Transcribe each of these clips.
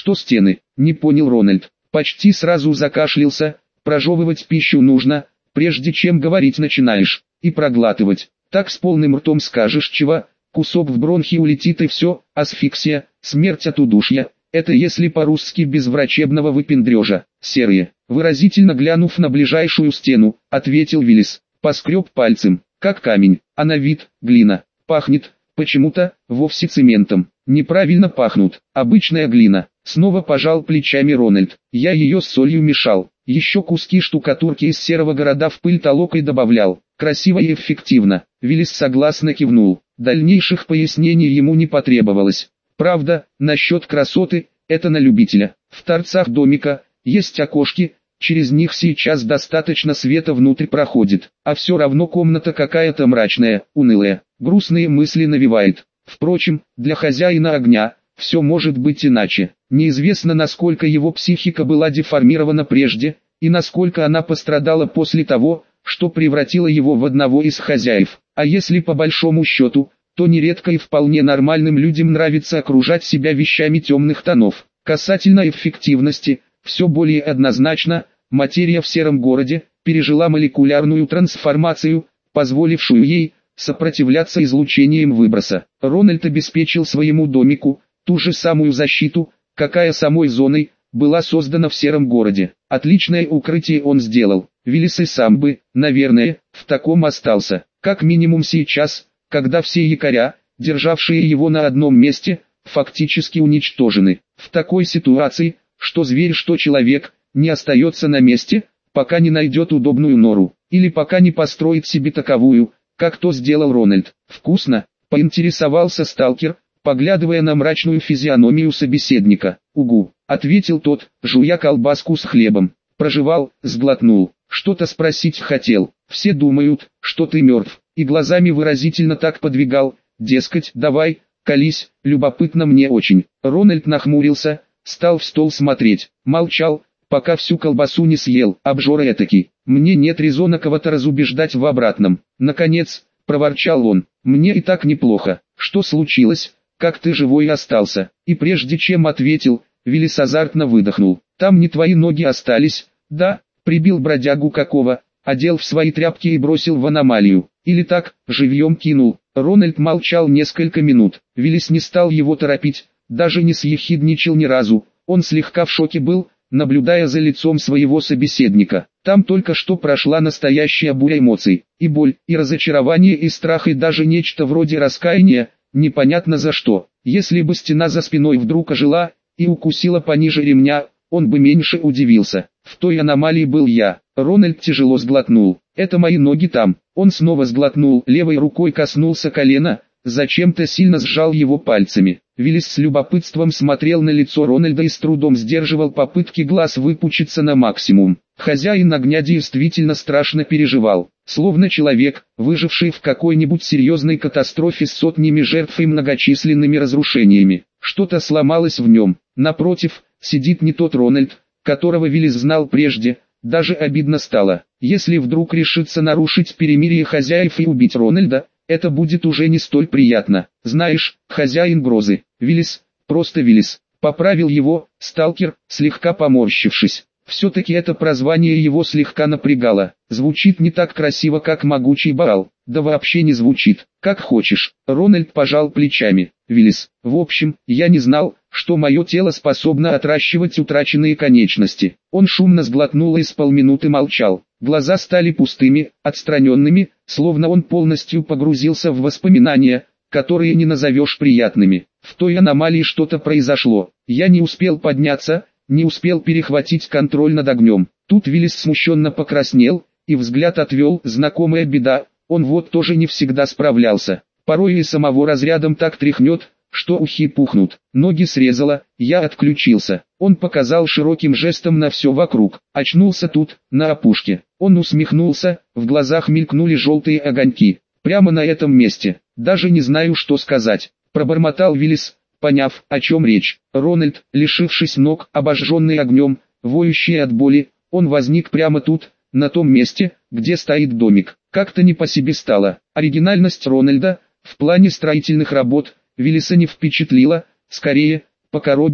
Что стены? Не понял Рональд. Почти сразу закашлялся. Прожевывать пищу нужно, прежде чем говорить начинаешь, и проглатывать. Так с полным ртом скажешь чего, кусок в бронхи улетит и все, асфиксия, смерть от удушья. Это если по-русски без врачебного выпендрежа. Серые, выразительно глянув на ближайшую стену, ответил Виллис. Поскреб пальцем, как камень, а на вид, глина. Пахнет, почему-то, вовсе цементом. Неправильно пахнут, обычная глина. Снова пожал плечами Рональд. Я ее с солью мешал. Еще куски штукатурки из серого города в пыль толок и добавлял. Красиво и эффективно. Виллис согласно кивнул. Дальнейших пояснений ему не потребовалось. Правда, насчет красоты, это на любителя. В торцах домика есть окошки, через них сейчас достаточно света внутрь проходит. А все равно комната какая-то мрачная, унылая, грустные мысли навевает. Впрочем, для хозяина огня все может быть иначе. Неизвестно, насколько его психика была деформирована прежде, и насколько она пострадала после того, что превратила его в одного из хозяев. А если по большому счету, то нередко и вполне нормальным людям нравится окружать себя вещами темных тонов. Касательно эффективности, все более однозначно, материя в сером городе пережила молекулярную трансформацию, позволившую ей сопротивляться излучениям выброса. Рональд обеспечил своему домику ту же самую защиту, какая самой зоной была создана в сером городе. Отличное укрытие он сделал. Виллис и сам бы, наверное, в таком остался. Как минимум сейчас, когда все якоря, державшие его на одном месте, фактически уничтожены. В такой ситуации, что зверь, что человек, не остается на месте, пока не найдет удобную нору, или пока не построит себе таковую, как то сделал Рональд. «Вкусно?» — поинтересовался сталкер, поглядывая на мрачную физиономию собеседника. «Угу», — ответил тот, жуя колбаску с хлебом. Прожевал, сглотнул. Что-то спросить хотел. «Все думают, что ты мертв», и глазами выразительно так подвигал, дескать, «давай, колись, любопытно мне очень». Рональд нахмурился, стал в стол смотреть, молчал, пока всю колбасу не съел. «Обжора этакий, мне нет резона кого-то разубеждать в обратном». Наконец, проворчал он, «мне и так неплохо. Что случилось? Как ты живой остался?» И прежде чем ответил, Виллис азартно выдохнул. «Там не твои ноги остались, да?» Прибил бродягу какого, одел в свои тряпки и бросил в аномалию. Или так, живьем кинул. Рональд молчал несколько минут. Виллис не стал его торопить, даже не съехидничал ни разу. Он слегка в шоке был, наблюдая за лицом своего собеседника. Там только что прошла настоящая буря эмоций. И боль, и разочарование, и страх, и даже нечто вроде раскаяния, непонятно за что. Если бы стена за спиной вдруг ожила и укусила пониже ремня, он бы меньше удивился. В той аномалии был я. Рональд тяжело сглотнул. «Это мои ноги там». Он снова сглотнул, левой рукой коснулся колена, зачем-то сильно сжал его пальцами. Виллис с любопытством смотрел на лицо Рональда и с трудом сдерживал попытки глаз выпучиться на максимум. Хозяин огня действительно страшно переживал. Словно человек, выживший в какой-нибудь серьезной катастрофе с сотнями жертв и многочисленными разрушениями. Что-то сломалось в нем. Напротив, сидит не тот Рональд, которого Виллис знал прежде. Даже обидно стало. Если вдруг решится нарушить перемирие хозяев и убить Рональда, это будет уже не столь приятно. Знаешь, хозяин грозы, Виллис, просто Виллис, поправил его, сталкер, слегка поморщившись. Все-таки это прозвание его слегка напрягало. Звучит не так красиво, как могучий Баал. Да вообще не звучит. Как хочешь. Рональд пожал плечами. Виллис, в общем, я не знал, что мое тело способно отращивать утраченные конечности. Он шумно сглотнул и с полминуты молчал. Глаза стали пустыми, отстраненными, словно он полностью погрузился в воспоминания, которые не назовешь приятными. В той аномалии что-то произошло. Я не успел подняться, не успел перехватить контроль над огнем. Тут Виллис смущенно покраснел, и взгляд отвел. Знакомая беда, он вот тоже не всегда справлялся. Порой и самого разрядом так тряхнет, что ухи пухнут. Ноги срезало, я отключился. Он показал широким жестом на все вокруг. Очнулся тут, на опушке. Он усмехнулся, в глазах мелькнули желтые огоньки. Прямо на этом месте. Даже не знаю, что сказать. Пробормотал Виллис, поняв, о чем речь. Рональд, лишившись ног, обожженный огнем, воющий от боли, он возник прямо тут, на том месте, где стоит домик. Как-то не по себе стало. Оригинальность Рональда, в плане строительных работ, Виллиса не впечатлила, скорее, покоробила.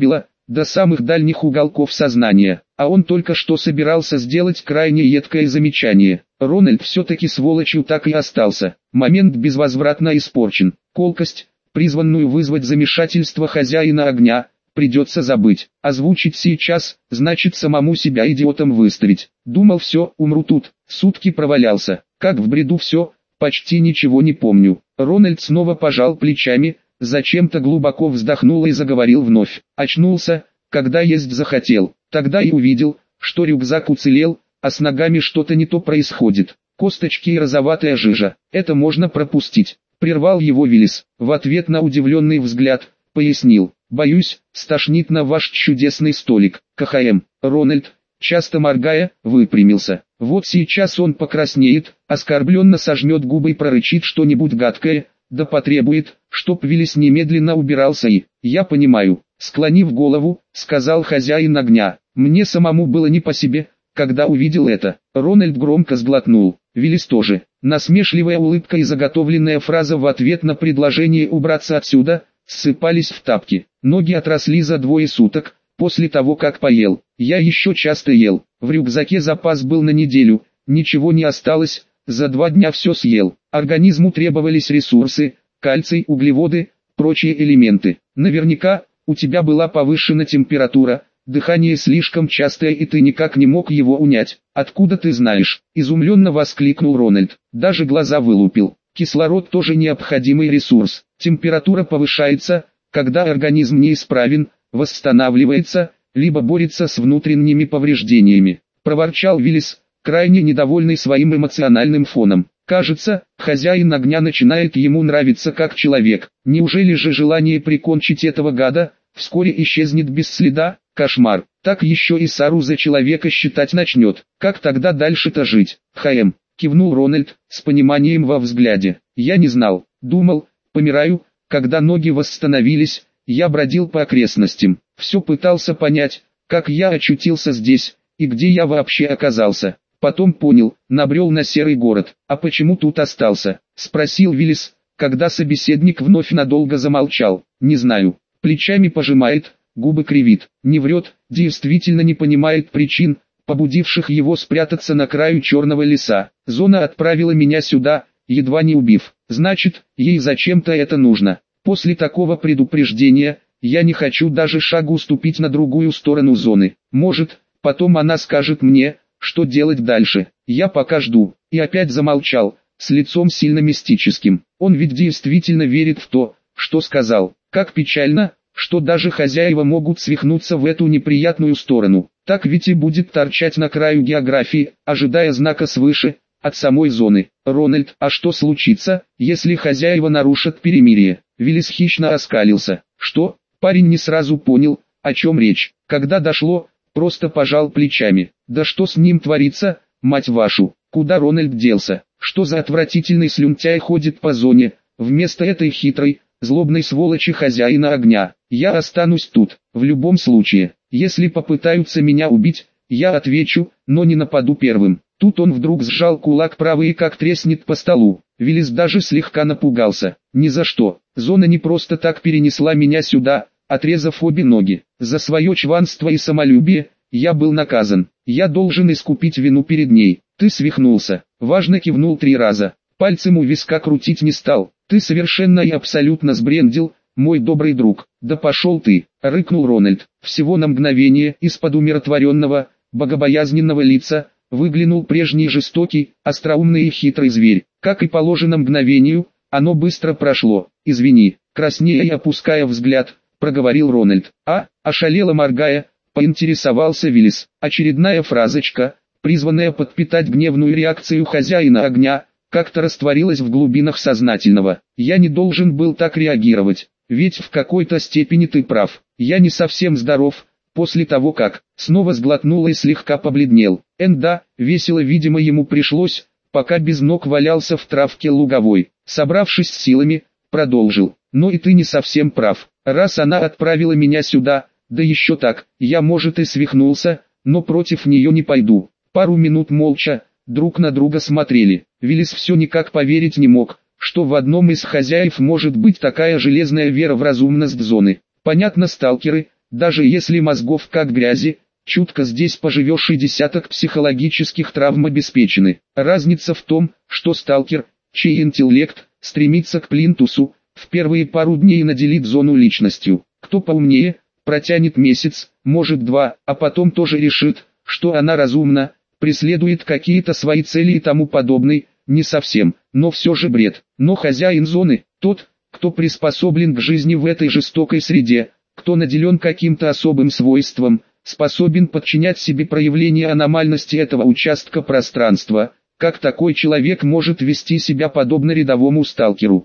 до самых дальних уголков сознания, а он только что собирался сделать крайне едкое замечание. Рональд все-таки сволочью так и остался. Момент безвозвратно испорчен. Колкость, призванную вызвать замешательство хозяина огня, придется забыть. Озвучить сейчас, значит самому себя идиотом выставить. Думал все, умру тут, сутки провалялся. Как в бреду все, почти ничего не помню. Рональд снова пожал плечами, зачем-то глубоко вздохнул и заговорил вновь. Очнулся, когда есть захотел. Тогда и увидел, что рюкзак уцелел, а с ногами что-то не то происходит. Косточки и розоватая жижа. Это можно пропустить. Прервал его Виллис. В ответ на удивленный взгляд, пояснил. Боюсь, стошнит на ваш чудесный столик. КХМ. Рональд, часто моргая, выпрямился. Вот сейчас он покраснеет, оскорбленно сожмет губы и прорычит что-нибудь гадкое, да потребует, чтоб Виллис немедленно убирался и... Я понимаю. Склонив голову, сказал хозяин огня. Мне самому было не по себе, когда увидел это. Рональд громко сглотнул. Виллис тоже. Насмешливая улыбка и заготовленная фраза в ответ на предложение убраться отсюда, ссыпались в тапки. Ноги отросли за 2 суток, после того как поел. Я еще часто ел. В рюкзаке запас был на неделю, ничего не осталось, за 2 дня все съел. Организму требовались ресурсы, кальций, углеводы, прочие элементы. Наверняка, у тебя была повышена температура, дыхание слишком частое и ты никак не мог его унять. Откуда ты знаешь? Изумленно воскликнул Рональд. Даже глаза вылупил. Кислород тоже необходимый ресурс. Температура повышается, когда организм неисправен, восстанавливается, либо борется с внутренними повреждениями. Проворчал Виллис, крайне недовольный своим эмоциональным фоном. Кажется, хозяин огня начинает ему нравиться как человек. Неужели же желание прикончить этого гада вскоре исчезнет без следа? Кошмар. Так еще и Сару за человека считать начнет. Как тогда дальше-то жить? ХМ. Кивнул Рональд, с пониманием во взгляде. Я не знал. Думал, помираю. Когда ноги восстановились, я бродил по окрестностям. Все пытался понять, как я очутился здесь, и где я вообще оказался. Потом понял, набрел на серый город. А почему тут остался? Спросил Виллис, когда собеседник вновь надолго замолчал. Не знаю. Плечами пожимает, губы кривит. Не врет, действительно не понимает причин, побудивших его спрятаться на краю черного леса. Зона отправила меня сюда, едва не убив. Значит, ей зачем-то это нужно. После такого предупреждения, я не хочу даже шагу ступить на другую сторону зоны. Может, потом она скажет мне, что делать дальше. Я пока жду. И опять замолчал, с лицом сильно мистическим. Он ведь действительно верит в то, что сказал. Как печально, что даже хозяева могут свихнуться в эту неприятную сторону. Так ведь и будет торчать на краю географии, ожидая знака свыше, от самой зоны. Рональд, а что случится, если хозяева нарушат перемирие? Виллис хищно оскалился. Что? Парень не сразу понял, о чем речь. Когда дошло, просто пожал плечами. Да что с ним творится, мать вашу? Куда Рональд делся? Что за отвратительный слюнтяй ходит по зоне, вместо этой хитрой, злобной сволочи хозяина огня? Я останусь тут, в любом случае. Если попытаются меня убить, я отвечу, но не нападу первым. Тут он вдруг сжал кулак правый и как треснет по столу. Виллис даже слегка напугался. Ни за что. Зона не просто так перенесла меня сюда, отрезав обе ноги. За свое чванство и самолюбие я был наказан. Я должен искупить вину перед ней. Ты свихнулся. Важно кивнул 3 раза. Пальцем у виска крутить не стал. Ты совершенно и абсолютно сбрендил, мой добрый друг. Да пошел ты, рыкнул Рональд. Всего на мгновение из-под умиротворенного, богобоязненного лица выглянул прежний жестокий, остроумный и хитрый зверь. Как и положено мгновению, оно быстро прошло. Извини, краснея и опуская взгляд, проговорил Рональд. Ошалело моргая, поинтересовался Виллис. Очередная фразочка, призванная подпитать гневную реакцию хозяина огня, как-то растворилась в глубинах сознательного. Я не должен был так реагировать, ведь в какой-то степени ты прав. Я не совсем здоров. После того как, снова сглотнул и слегка побледнел. Да, весело видимо ему пришлось, пока без ног валялся в травке луговой. Собравшись с силами, продолжил. Но и ты не совсем прав. Раз она отправила меня сюда, да еще так, я может и свихнулся, но против нее не пойду. Пару минут молча, друг на друга смотрели. Виллис все никак поверить не мог, что в одном из хозяев может быть такая железная вера в разумность зоны. Понятно, сталкеры, даже если мозгов как грязи, чутко здесь поживешь и десяток психологических травм обеспечены. Разница в том, что сталкер, чей интеллект стремится к плинтусу, в первые пару дней наделит зону личностью. Кто поумнее, протянет месяц, может два, а потом тоже решит, что она разумна, преследует какие-то свои цели и тому подобное, не совсем, но все же бред. Но хозяин зоны, тот, кто приспособлен к жизни в этой жестокой среде, кто наделен каким-то особым свойством, способен подчинять себе проявление аномальности этого участка пространства. Как такой человек может вести себя подобно рядовому сталкеру?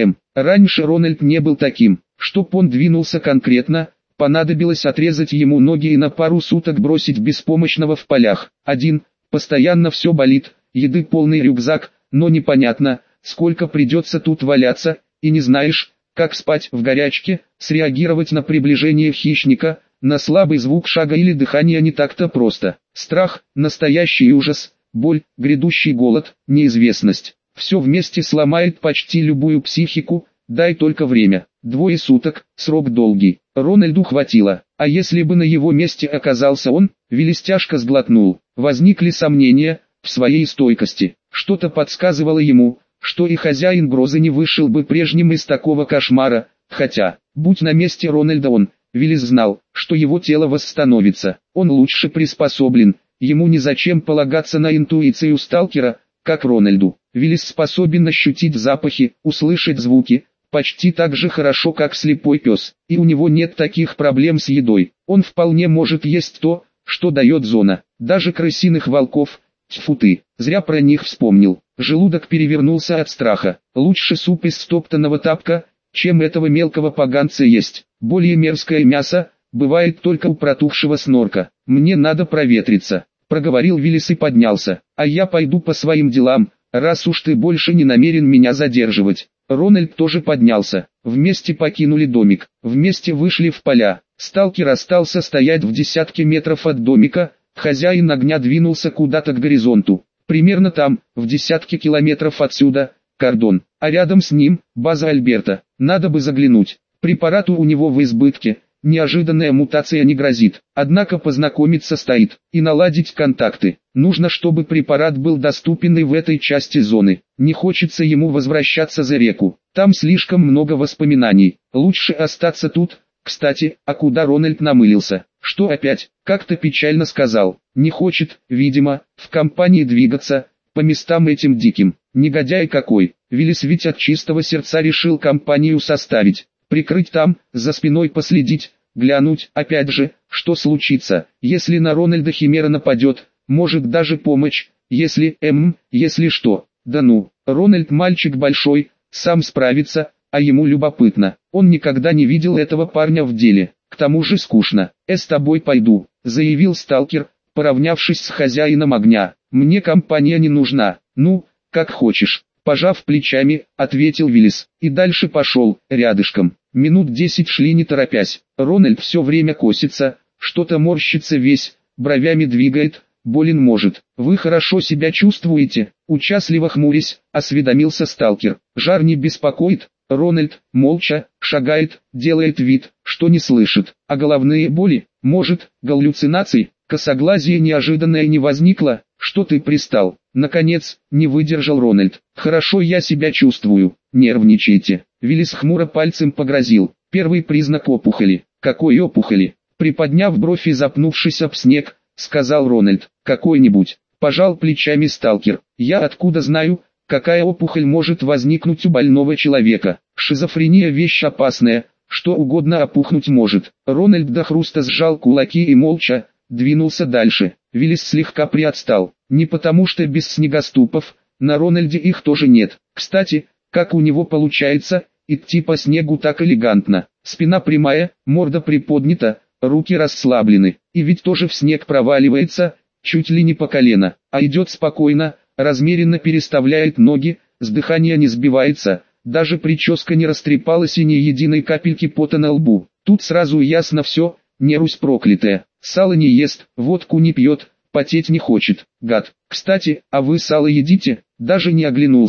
Раньше Рональд не был таким. Чтоб он двинулся конкретно, понадобилось отрезать ему ноги и на пару суток бросить беспомощного в полях. Постоянно все болит, еды полный рюкзак, но непонятно, сколько придется тут валяться, и не знаешь, как спать в горячке, среагировать на приближение хищника, на слабый звук шага или дыхания не так-то просто. Страх, настоящий ужас, боль, грядущий голод, неизвестность. Все вместе сломает почти любую психику, дай только время. 2 суток, срок долгий. Рональду хватило. А если бы на его месте оказался он, Виллис тяжко сглотнул. Возникли сомнения в своей стойкости. Что-то подсказывало ему, что и хозяин грозы не вышел бы прежним из такого кошмара, хотя, будь на месте Рональда он, Виллис знал, что его тело восстановится. Он лучше приспособлен, ему незачем полагаться на интуицию сталкера, как Рональду. Виллис способен ощутить запахи, услышать звуки, почти так же хорошо, как слепой пес, и у него нет таких проблем с едой. Он вполне может есть то, что дает зона, даже крысиных волков. Тьфу ты, зря про них вспомнил. Желудок перевернулся от страха. Лучше суп из стоптанного тапка, чем этого мелкого поганца есть. Более мерзкое мясо бывает только у протухшего снорка. Мне надо проветриться, проговорил Виллис и поднялся. А я пойду по своим делам, раз уж ты больше не намерен меня задерживать. Рональд тоже поднялся. Вместе покинули домик, вместе вышли в поля. Сталкер остался стоять в десятке метров от домика. Хозяин огня двинулся куда-то к горизонту. Примерно там, в десятке километров отсюда, кордон, а рядом с ним база Альберта. Надо бы заглянуть. Препарату у него в избытке, неожиданная мутация не грозит. Однако познакомиться стоит и наладить контакты. Нужно, чтобы препарат был доступен и в этой части зоны. Не хочется ему возвращаться за реку. Там слишком много воспоминаний. Лучше остаться тут. Кстати, а куда Рональд намылился? Что опять? Как-то печально сказал. Не хочет, видимо, в компании двигаться, по местам этим диким. Негодяй какой. Виллис ведь от чистого сердца решил компанию составить. Прикрыть там, за спиной последить, глянуть, опять же, что случится, если на Рональда Химера нападет, может даже помочь, если что. Да ну, Рональд мальчик большой, сам справится, а ему любопытно. Он никогда не видел этого парня в деле. К тому же скучно. «С тобой пойду», — заявил сталкер, поравнявшись с хозяином огня. «Мне компания не нужна». «Ну, как хочешь», — пожав плечами, ответил Виллис. И дальше пошел, рядышком. Минут 10 шли не торопясь. Рональд все время косится, что-то морщится весь, бровями двигает, болен может. «Вы хорошо себя чувствуете?» Участливо хмурясь, осведомился сталкер. «Жар не беспокоит?» Рональд, молча, шагает, делает вид, что не слышит. А головные боли, может, галлюцинации, косоглазие неожиданное не возникло? Что ты пристал? Наконец, не выдержал Рональд. «Хорошо я себя чувствую, нервничайте». Виллис хмуро пальцем погрозил. «Первый признак опухоли». «Какой опухоли?» Приподняв бровь и запнувшись об снег, сказал Рональд. «Какой-нибудь». Пожал плечами сталкер. «Я откуда знаю, какая опухоль может возникнуть у больного человека? Шизофрения вещь опасная, что угодно опухнуть может». Рональд до хруста сжал кулаки и молча двинулся дальше. Виллис слегка приотстал. Не потому что без снегоступов, на Рональде их тоже нет. Кстати, как у него получается идти по снегу так элегантно. Спина прямая, морда приподнята, руки расслаблены. И ведь тоже в снег проваливается, чуть ли не по колено. А идет спокойно, размеренно переставляет ноги, с дыхания не сбивается, даже прическа не растрепалась и ни единой капельки пота на лбу. Тут сразу ясно все, не Русь проклятая. Сало не ест, водку не пьет, потеть не хочет. Гад. Кстати, а вы сало едите? Даже не оглянулся.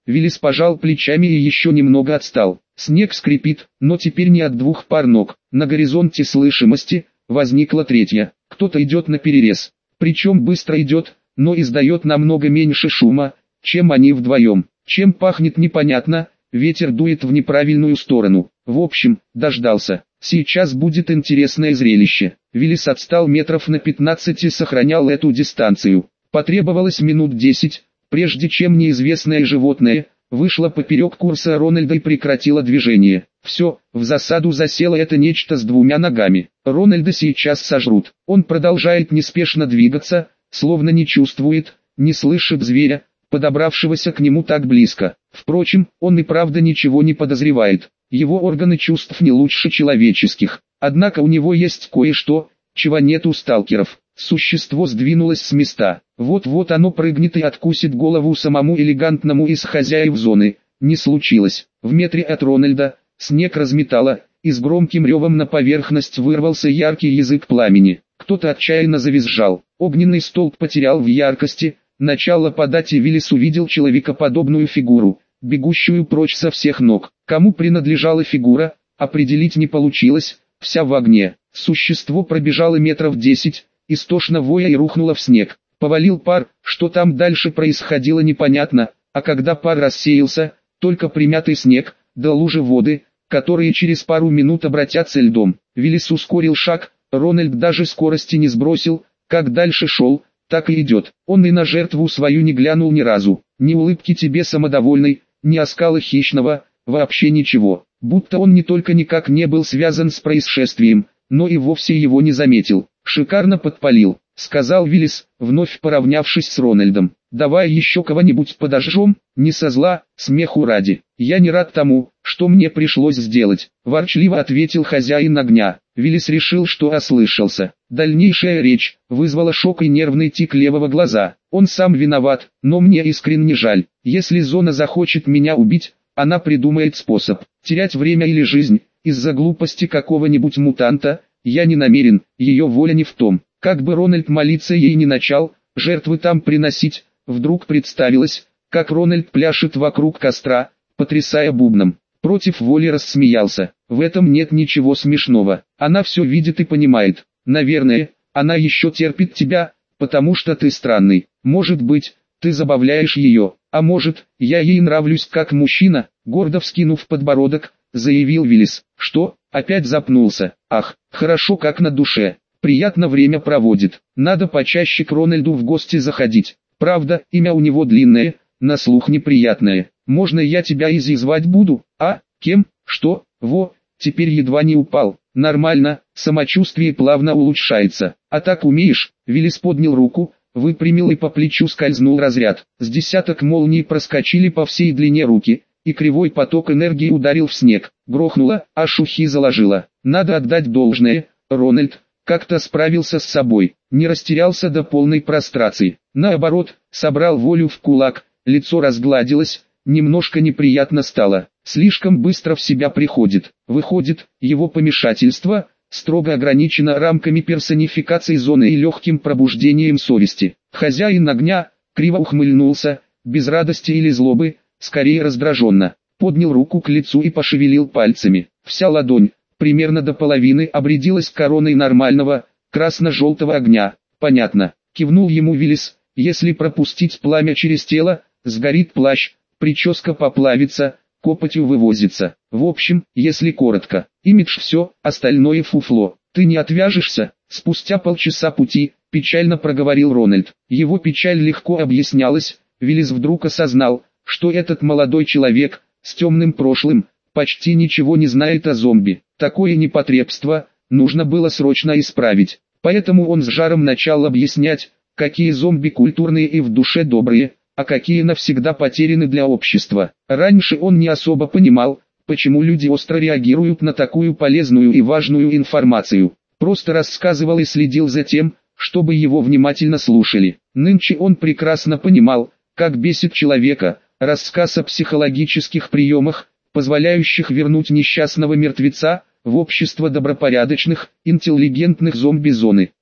Виллис пожал плечами и еще немного отстал. Снег скрипит, но теперь не от двух пар ног. На горизонте слышимости возникла третья. Кто-то идет наперерез. Причем быстро идет, но издает намного меньше шума, чем они вдвоем. Чем пахнет непонятно, ветер дует в неправильную сторону. В общем, дождался. Сейчас будет интересное зрелище. Виллис отстал метров на 15 и сохранял эту дистанцию. Потребовалось минут 10, прежде чем неизвестное животное вышло поперек курса Рональда и прекратило движение. Все, в засаду засело это нечто с двумя ногами. Рональда сейчас сожрут. Он продолжает неспешно двигаться, словно не чувствует, не слышит зверя, подобравшегося к нему так близко. Впрочем, он и правда ничего не подозревает. Его органы чувств не лучше человеческих. Однако у него есть кое-что, чего нет у сталкеров. Существо сдвинулось с места. Вот-вот оно прыгнет и откусит голову самому элегантному из хозяев зоны. Не случилось. В метре от Рональда снег разметало, и с громким ревом на поверхность вырвался яркий язык пламени. Кто-то отчаянно завизжал. Огненный столб потерял в яркости. Начало падать, и Виллис увидел человекоподобную фигуру, бегущую прочь со всех ног. Кому принадлежала фигура, определить не получилось, вся в огне. Существо пробежало метров 10, истошно воя, и рухнуло в снег. Повалил пар, что там дальше происходило непонятно, а когда пар рассеялся, только примятый снег, да лужи воды, которые через пару минут обратятся льдом. Виллис ускорил шаг, Рональд даже скорости не сбросил, как дальше шел, так и идет. Он и на жертву свою не глянул ни разу, ни улыбки тебе самодовольной, ни оскала хищного, вообще ничего. Будто он не только никак не был связан с происшествием, но и вовсе его не заметил. «Шикарно подпалил», — сказал Виллис, вновь поравнявшись с Рональдом. «Давай еще кого-нибудь подожжем, не со зла, смеху ради. Я не рад тому, что мне пришлось сделать», — ворчливо ответил хозяин огня. Виллис решил, что ослышался. Дальнейшая речь вызвала шок и нервный тик левого глаза. Он сам виноват, но мне искренне жаль. Если зона захочет меня убить, она придумает способ. Терять время или жизнь из-за глупости какого-нибудь мутанта я не намерен, ее воля не в том. Как бы Рональд молиться ей не начал, жертвы там приносить, вдруг представилось, как Рональд пляшет вокруг костра, потрясая бубном. Против воли рассмеялся. В этом нет ничего смешного. Она все видит и понимает. Наверное, она еще терпит тебя, потому что ты странный. Может быть, ты забавляешь ее, а может, я ей нравлюсь как мужчина, гордо вскинув подбородок, заявил Виллис. Что? Опять запнулся. Ах, хорошо как на душе. Приятно время проводит. Надо почаще к Рональду в гости заходить. Правда, имя у него длинное, на слух неприятное. Можно я тебя Изи звать буду? А, кем? Что? Во, теперь едва не упал. Нормально, самочувствие плавно улучшается. А так умеешь? Виллис поднял руку, выпрямил, и по плечу скользнул разряд. С десяток молний проскочили по всей длине руки, и кривой поток энергии ударил в снег. Грохнуло, аж ухи заложило. Надо отдать должное, Рональд как-то справился с собой, не растерялся до полной прострации. Наоборот, собрал волю в кулак, лицо разгладилось, немножко неприятно стало. Слишком быстро в себя приходит. Выходит, его помешательство строго ограничено рамками персонификации зоны и легким пробуждением совести. Хозяин огня криво ухмыльнулся, без радости или злобы, скорее раздраженно. Поднял руку к лицу и пошевелил пальцами. Вся ладонь, примерно до половины, обрядилась короной нормального, красно-желтого огня. Понятно, кивнул ему Виллис. Если пропустить пламя через тело, сгорит плащ, прическа поплавится, копотью вывозится. В общем, если коротко, имидж все, остальное фуфло. Ты не отвяжешься? Спустя полчаса пути, печально проговорил Рональд. Его печаль легко объяснялась. Виллис вдруг осознал, что этот молодой человек, с темным прошлым, почти ничего не знает о зомби. Такое непотребство нужно было срочно исправить. Поэтому он с жаром начал объяснять, какие зомби культурные и в душе добрые, а какие навсегда потеряны для общества. Раньше он не особо понимал, почему люди остро реагируют на такую полезную и важную информацию. Просто рассказывал и следил за тем, чтобы его внимательно слушали. Нынче он прекрасно понимал, как бесит человека рассказ о психологических приемах, позволяющих вернуть несчастного мертвеца в общество добропорядочных, интеллигентных зомби-зоны.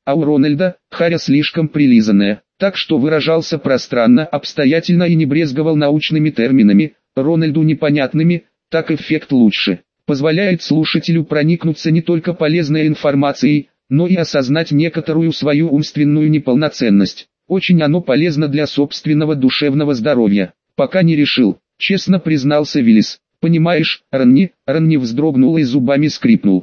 а у Рональда харя слишком прилизанная, так что выражался пространно, обстоятельно и не брезговал научными терминами, Рональду непонятными, так эффект лучше. Позволяет слушателю проникнуться не только полезной информацией, но и осознать некоторую свою умственную неполноценность. Очень оно полезно для собственного душевного здоровья. Пока не решил, честно признался Виллис. Понимаешь, Ронни вздрогнул и зубами скрипнул.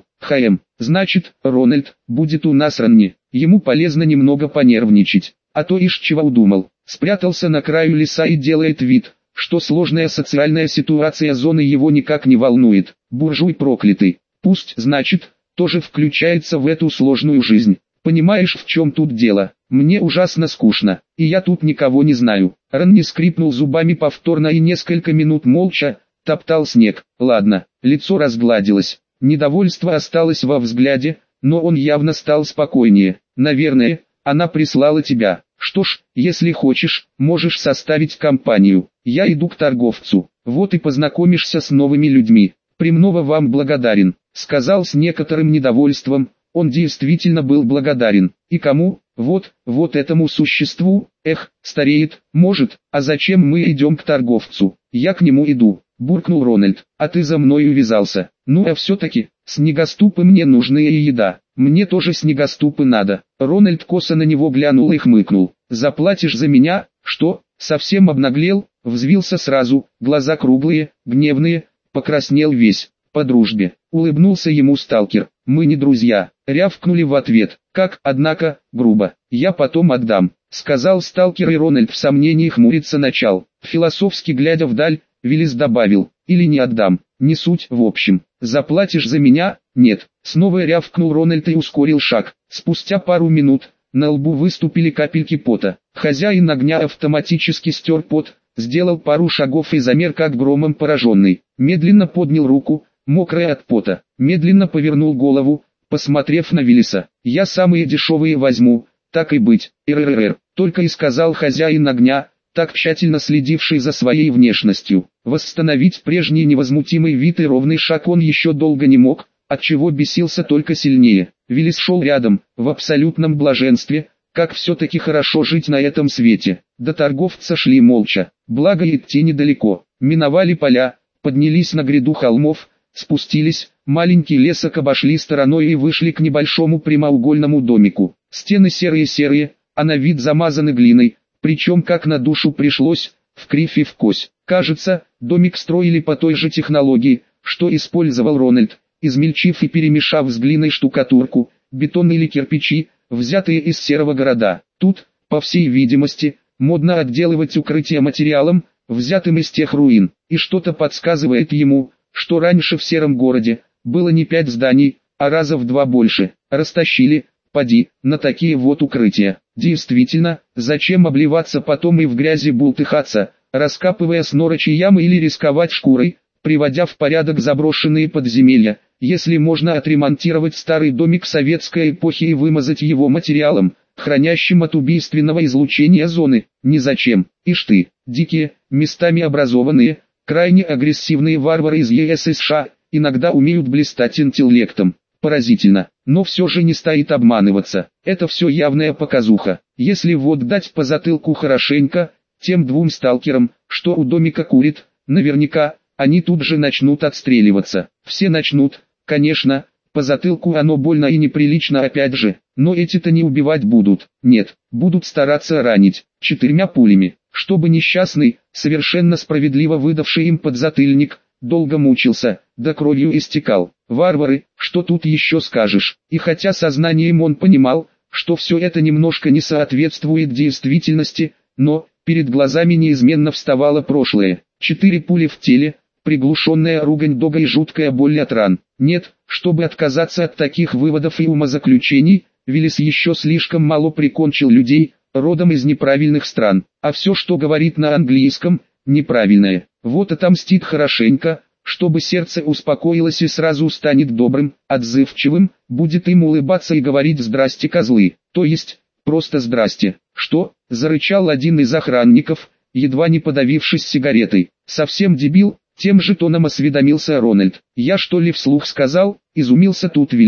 Значит, Рональд, будет у нас Ронни. Ему полезно немного понервничать. А то ишь чего удумал. Спрятался на краю леса и делает вид, что сложная социальная ситуация зоны его никак не волнует. Буржуй проклятый. Пусть, значит, тоже включается в эту сложную жизнь. Понимаешь, в чем тут дело? Мне ужасно скучно, и я тут никого не знаю. Ронни скрипнул зубами повторно и несколько минут молча топтал снег. Ладно, лицо разгладилось. Недовольство осталось во взгляде, но он явно стал спокойнее. Наверное, она прислала тебя. Что ж, если хочешь, можешь составить компанию. Я иду к торговцу. Вот и познакомишься с новыми людьми. Премного вам благодарен, сказал с некоторым недовольством. Он действительно был благодарен. И кому? Вот этому существу. Стареет, может. А зачем мы идем к торговцу? Я к нему иду, буркнул Рональд. А ты за мной увязался. Ну а все-таки, снегоступы мне нужны и еда. Мне тоже снегоступы надо. Рональд косо на него глянул и хмыкнул. Заплатишь за меня? Что? Совсем обнаглел? Взвился сразу, глаза круглые, гневные, покраснел весь. По дружбе, улыбнулся ему сталкер. Мы не друзья, рявкнули в ответ. Как, однако, грубо. Я потом отдам, сказал сталкер, и Рональд в сомнении хмуриться начал. Философски глядя вдаль, Виллис добавил, или не отдам, не суть в общем. Заплатишь за меня? Нет. Снова рявкнул Рональд и ускорил шаг. Спустя пару минут, на лбу выступили капельки пота. Хозяин огня автоматически стер пот, сделал пару шагов и замер как громом пораженный. Медленно поднял руку, мокрая от пота, медленно повернул голову, посмотрев на Виллиса. «Я самые дешевые возьму, так и быть, только и сказал хозяин огня, так тщательно следивший за своей внешностью. Восстановить прежний невозмутимый вид и ровный шаг он еще долго не мог, отчего бесился только сильнее. Виллис шел рядом, в абсолютном блаженстве, как все-таки хорошо жить на этом свете. До торговца шли молча, благо идти недалеко, миновали поля, поднялись на гряду холмов, спустились, маленький лесок обошли стороной и вышли к небольшому прямоугольному домику. Стены серые-серые, а на вид замазаны глиной, причем как на душу пришлось, в кривь и в кось. Кажется, домик строили по той же технологии, что использовал Рональд, измельчив и перемешав с глиной штукатурку, бетон или кирпичи, взятые из серого города. Тут, по всей видимости, модно отделывать укрытие материалом, взятым из тех руин, и что-то подсказывает ему, что раньше в сером городе было не 5 зданий, а раза в 2 больше. Растащили, поди, на такие вот укрытия. Действительно, зачем обливаться потом и в грязи бултыхаться, раскапывая снорочи ямы или рисковать шкурой, приводя в порядок заброшенные подземелья, если можно отремонтировать старый домик советской эпохи и вымазать его материалом, хранящим от убийственного излучения зоны. Незачем. Ишь ты, дикие, местами образованные, крайне агрессивные варвары из ЕС и США, иногда умеют блистать интеллектом. Поразительно, но все же не стоит обманываться, это все явная показуха. Если вот дать по затылку хорошенько, тем 2 сталкерам, что у домика курит, наверняка, они тут же начнут отстреливаться. Все начнут, конечно, по затылку оно больно и неприлично опять же, но эти-то не убивать будут, нет, будут стараться ранить, 4 пулями, чтобы несчастный, совершенно справедливо выдавший им подзатыльник, долго мучился, да кровью истекал. Варвары, что тут еще скажешь? И хотя сознанием он понимал, что все это немножко не соответствует действительности, но перед глазами неизменно вставало прошлое. 4 пули в теле, приглушенная ругань Дога и жуткая боль от ран. Нет, чтобы отказаться от таких выводов и умозаключений, Виллис еще слишком мало прикончил людей, родом из неправильных стран, а все, что говорит на английском, неправильное. Вот отомстит хорошенько, чтобы сердце успокоилось и сразу станет добрым, отзывчивым, будет им улыбаться и говорить «здрасте, козлы», то есть, просто «здрасте». «Что?» – зарычал один из охранников, едва не подавившись сигаретой. «Совсем дебил?» – тем же тоном осведомился Рональд. «Я что ли вслух сказал?» – изумился тут Виллис.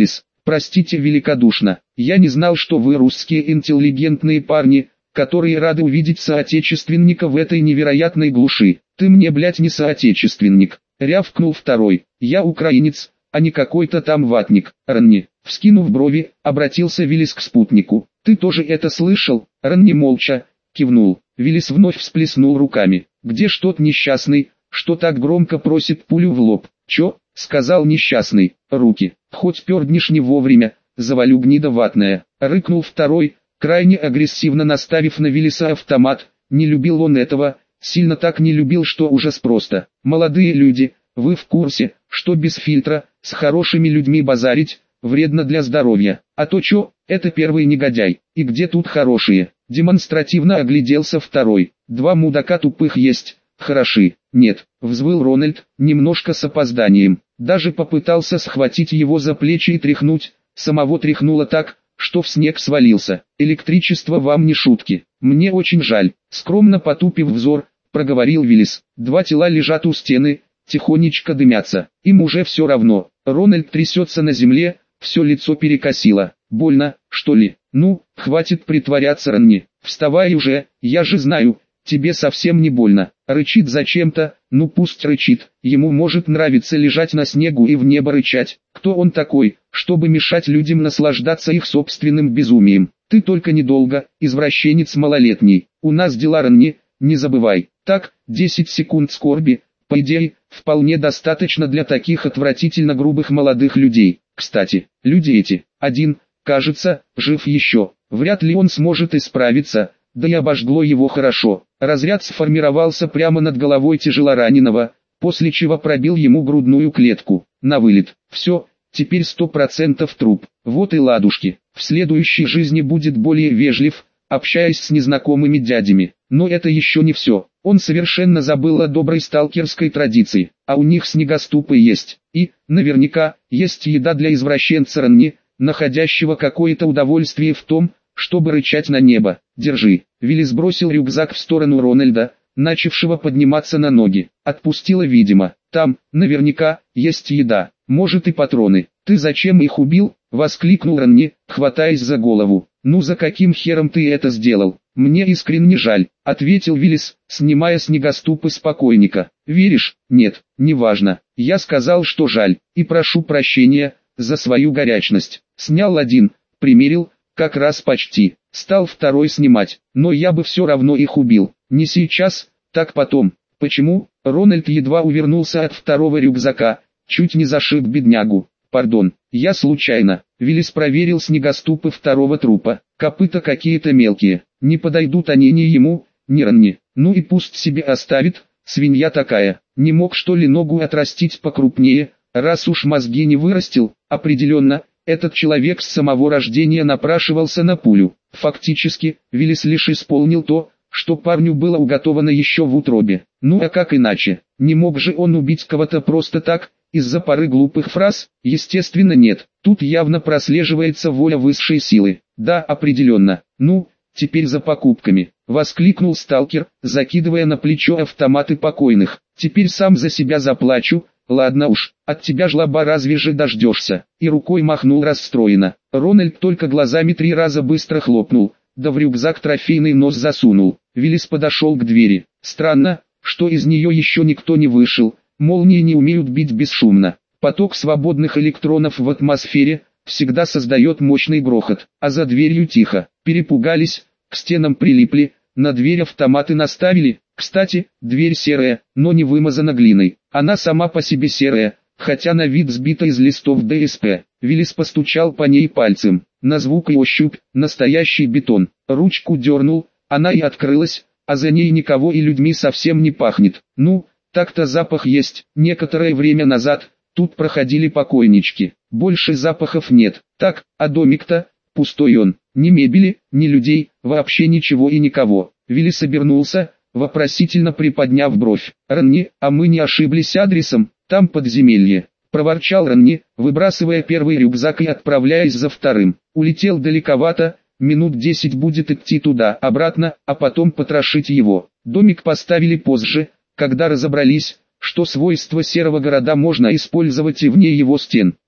простите великодушно, я не знал, что вы русские интеллигентные парни, которые рады увидеть соотечественника в этой невероятной глуши. Ты мне, блядь, не соотечественник, рявкнул второй, я украинец, а не какой-то там ватник. Ранни, вскинув брови, обратился Виллис к спутнику. Ты тоже это слышал? Ранни молча кивнул. Виллис вновь всплеснул руками. Где ж тот несчастный, что так громко просит пулю в лоб? Чё? Сказал несчастный. Руки. Хоть перднешь не вовремя, завалю гнида ватная. Рыкнул второй, крайне агрессивно наставив на Виллиса автомат. Не любил он этого, сильно так не любил, что ужас просто. Молодые люди, вы в курсе, что без фильтра, с хорошими людьми базарить, вредно для здоровья. А то чё, это первый негодяй, и где тут хорошие? Демонстративно огляделся второй. Два мудака тупых есть, хороши. Нет, взвыл Рональд, немножко с опозданием. Даже попытался схватить его за плечи и тряхнуть, самого тряхнуло так, что в снег свалился. Электричество вам не шутки. Мне очень жаль. Скромно потупив взор, проговорил Виллис. Два тела лежат у стены, тихонечко дымятся. Им уже все равно. Рональд трясется на земле, все лицо перекосило. Больно, что ли? Ну, хватит притворяться, Ранни. Вставай уже, я же знаю, тебе совсем не больно. Рычит зачем-то, ну пусть рычит. Ему может нравиться лежать на снегу и в небо рычать. Кто он такой, чтобы мешать людям наслаждаться их собственным безумием? Ты только недолго, извращенец малолетний. У нас дела, Ранни, не забывай. Так, 10 секунд скорби, по идее, вполне достаточно для таких отвратительно грубых молодых людей. Кстати, люди эти, один, кажется, жив еще. Вряд ли он сможет исправиться, да и обожгло его хорошо. Разряд сформировался прямо над головой тяжелораненого, после чего пробил ему грудную клетку. На вылет. Все, теперь 100% труп. Вот и ладушки. В следующей жизни будет более вежлив, общаясь с незнакомыми дядями. Но это еще не все. Он совершенно забыл о доброй сталкерской традиции, а у них снегоступы есть. И, наверняка, есть еда для извращенца Ранни, находящего какое-то удовольствие в том, чтобы рычать на небо. Держи. Виллис бросил рюкзак в сторону Рональда, начавшего подниматься на ноги. Отпустила, видимо. Там, наверняка, есть еда, может и патроны. Ты зачем их убил? Воскликнул Ранни, хватаясь за голову. Ну за каким хером ты это сделал? Мне искренне жаль, ответил Виллис, снимая снегоступы с покойника. Веришь? Нет, неважно. Я сказал, что жаль, и прошу прощения за свою горячность. Снял один, примерил, как раз почти. Стал второй снимать, но я бы все равно их убил. Не сейчас, так потом. Почему? Рональд едва увернулся от второго рюкзака, чуть не зашиб беднягу. Пардон, я случайно. Виллис проверил снегоступы второго трупа. Копыта какие-то мелкие. Не подойдут они ни ему, ни Ранни. Ну и пусть себе оставит, свинья такая. Не мог что ли ногу отрастить покрупнее, раз уж мозги не вырастил? Определенно, этот человек с самого рождения напрашивался на пулю. Фактически, Виллис лишь исполнил то, что парню было уготовано еще в утробе. Ну а как иначе? Не мог же он убить кого-то просто так, из-за пары глупых фраз? Естественно нет. Тут явно прослеживается воля высшей силы. Да, определенно. Ну, теперь за покупками. Воскликнул сталкер, закидывая на плечо автоматы покойных. Теперь сам за себя заплачу. Ладно уж, от тебя жлоба разве же дождешься? И рукой махнул расстроенно. Рональд только глазами 3 раза быстро хлопнул, да в рюкзак трофейный нос засунул. Виллис подошел к двери. Странно, что из нее еще никто не вышел. Молнии не умеют бить бесшумно. Поток свободных электронов в атмосфере всегда создает мощный грохот, а за дверью тихо. Перепугались, к стенам прилипли, на дверь автоматы наставили. Кстати, дверь серая, но не вымазана глиной. Она сама по себе серая, хотя на вид сбита из листов ДСП. Виллис постучал по ней пальцем. На звук и ощупь, настоящий бетон. Ручку дернул, она и открылась, а за ней никого и людьми совсем не пахнет. Ну, так-то запах есть. Некоторое время назад тут проходили покойнички. Больше запахов нет. Так, а домик-то, пустой он. Ни мебели, ни людей, вообще ничего и никого. Виллис обернулся, вопросительно приподняв бровь. «Ранни, а мы не ошиблись адресом? Там подземелье», — проворчал Ранни, выбрасывая первый рюкзак и отправляясь за вторым. Улетел далековато, минут 10 будет идти туда-обратно, а потом потрошить его. Домик поставили позже, когда разобрались, что свойства серого города можно использовать и вне его стен.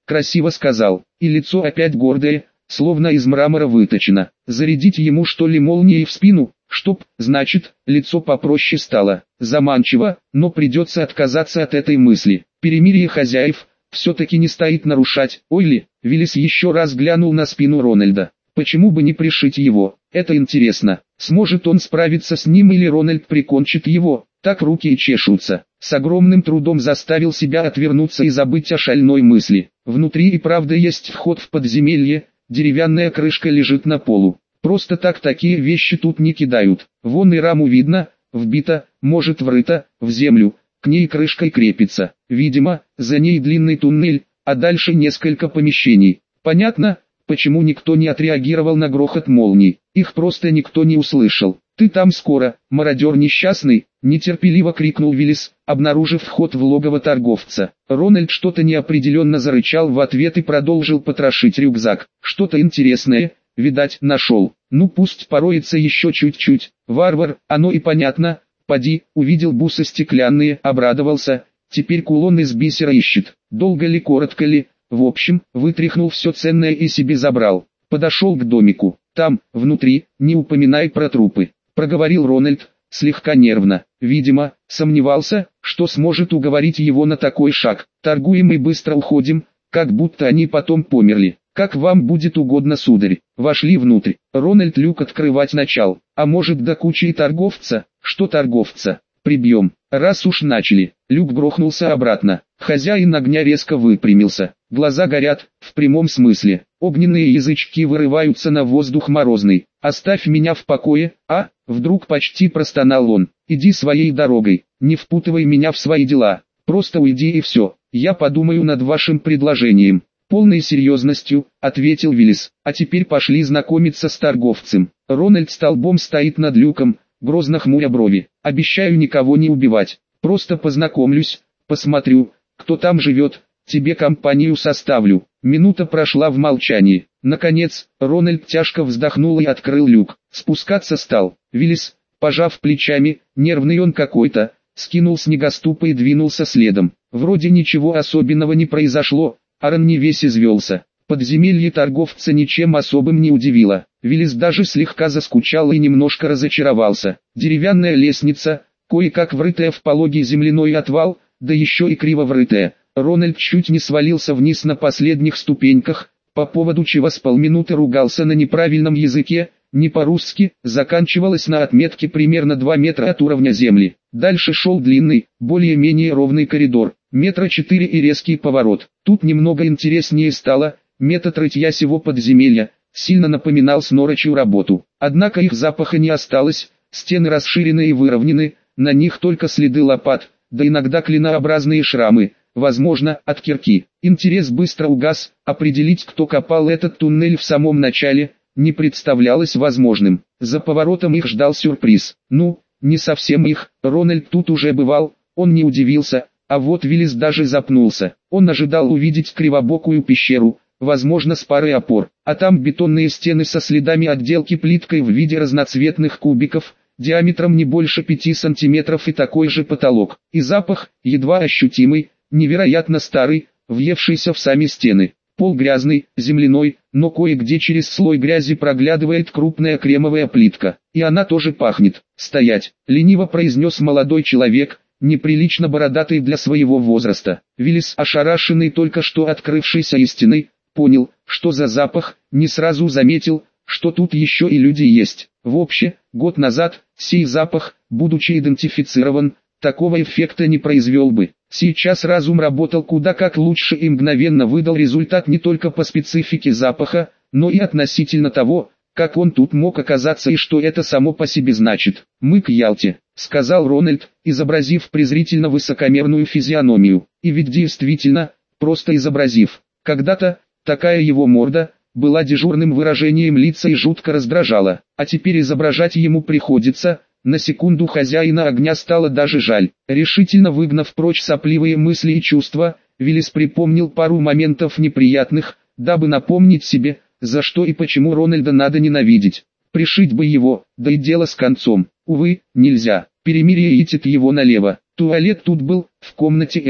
красиво сказал, и лицо опять гордое, словно из мрамора выточено. Зарядить ему что ли молнией в спину, чтоб, значит, лицо попроще стало. Заманчиво, но придется отказаться от этой мысли. Перемирие хозяев все-таки не стоит нарушать. Ой ли, Виллис еще раз глянул на спину Рональда. Почему бы не пришить его? Это интересно. Сможет он справиться с ним или Рональд прикончит его? Так руки и чешутся. С огромным трудом заставил себя отвернуться и забыть о шальной мысли. Внутри и правда есть вход в подземелье, деревянная крышка лежит на полу. Просто так такие вещи тут не кидают. Вон и раму видно, вбита, может врыта, в землю, к ней крышкой крепится. Видимо, за ней длинный туннель, а дальше несколько помещений. Понятно, почему никто не отреагировал на грохот молний. Их просто никто не услышал. «Ты там скоро, мародер несчастный!» – нетерпеливо крикнул Виллис, обнаружив вход в логово торговца. Рональд что-то неопределенно зарычал в ответ и продолжил потрошить рюкзак. Что-то интересное, видать, нашел. Ну пусть пороется еще чуть-чуть. Варвар, оно и понятно. Поди, увидел бусы стеклянные, обрадовался. Теперь кулон из бисера ищет. Долго ли, коротко ли? В общем, вытряхнул все ценное и себе забрал. Подошел к домику. Там, внутри, не упоминай про трупы. Проговорил Рональд, слегка нервно. Видимо, сомневался, что сможет уговорить его на такой шаг. Торгуем и быстро уходим, как будто они потом померли. Как вам будет угодно, сударь. Вошли внутрь. Рональд люк открывать начал. А может до кучи и торговца? Что торговца? Прибьем. Раз уж начали. Люк грохнулся обратно. Хозяин огня резко выпрямился. Глаза горят, в прямом смысле. Огненные язычки вырываются на воздух морозный. «Оставь меня в покое, а?» Вдруг почти простонал он. «Иди своей дорогой, не впутывай меня в свои дела. Просто уйди и все. Я подумаю над вашим предложением». Полной серьезностью, ответил Виллис. А теперь пошли знакомиться с торговцем. Рональд столбом стоит над люком, грозно хмуря брови. Обещаю никого не убивать. Просто познакомлюсь, посмотрю, кто там живет, тебе компанию составлю. Минута прошла в молчании. Наконец, Рональд тяжко вздохнул и открыл люк. Спускаться стал. Виллис, пожав плечами, нервный он какой-то, скинул снегоступа и двинулся следом. Вроде ничего особенного не произошло. Арон не весь извелся. Подземелье торговца ничем особым не удивило. Виллис даже слегка заскучал и немножко разочаровался. Деревянная лестница, кое-как врытая в пологий земляной отвал, да еще и криво врытая. Рональд чуть не свалился вниз на последних ступеньках, по поводу чего с полминуты ругался на неправильном языке, не по-русски, заканчивалась на отметке примерно 2 метра от уровня земли. Дальше шел длинный, более-менее ровный коридор, 4 метра и резкий поворот. Тут немного интереснее стало, метод рытья сего подземелья, сильно напоминал снорочью работу. Однако их запаха не осталось, стены расширены и выровнены, на них только следы лопат, да иногда клинообразные шрамы, возможно, от кирки. Интерес быстро угас, определить, кто копал этот туннель в самом начале, не представлялось возможным. За поворотом их ждал сюрприз. Ну, не совсем их, Рональд тут уже бывал, он не удивился, а вот Виллис даже запнулся. Он ожидал увидеть кривобокую пещеру, возможно с парой опор, а там бетонные стены со следами отделки плиткой в виде разноцветных кубиков, диаметром не больше 5 сантиметров и такой же потолок. И запах, едва ощутимый, невероятно старый, въевшийся в сами стены. Пол грязный, земляной, но кое-где через слой грязи проглядывает крупная кремовая плитка. И она тоже пахнет. «Стоять!» — лениво произнес молодой человек, неприлично бородатый для своего возраста. Виллис, ошарашенный только что открывшейся истиной, понял, что за запах, не сразу заметил, что тут еще и люди есть. Вообще, год назад, сей запах, будучи идентифицирован, такого эффекта не произвел бы. Сейчас разум работал куда как лучше и мгновенно выдал результат не только по специфике запаха, но и относительно того, как он тут мог оказаться и что это само по себе значит. «Мы к Ялте», — сказал Рональд, изобразив презрительно высокомерную физиономию. И ведь действительно, просто изобразив. Когда-то, такая его морда, была дежурным выражением лица и жутко раздражала, а теперь изображать ему приходится. На секунду хозяина огня стало даже жаль. Решительно выгнав прочь сопливые мысли и чувства, Виллис припомнил пару моментов неприятных, дабы напомнить себе, за что и почему Рональда надо ненавидеть. Пришить бы его, да и дело с концом. Увы, нельзя. Перемирие итит его налево. Туалет тут был, в комнате этой.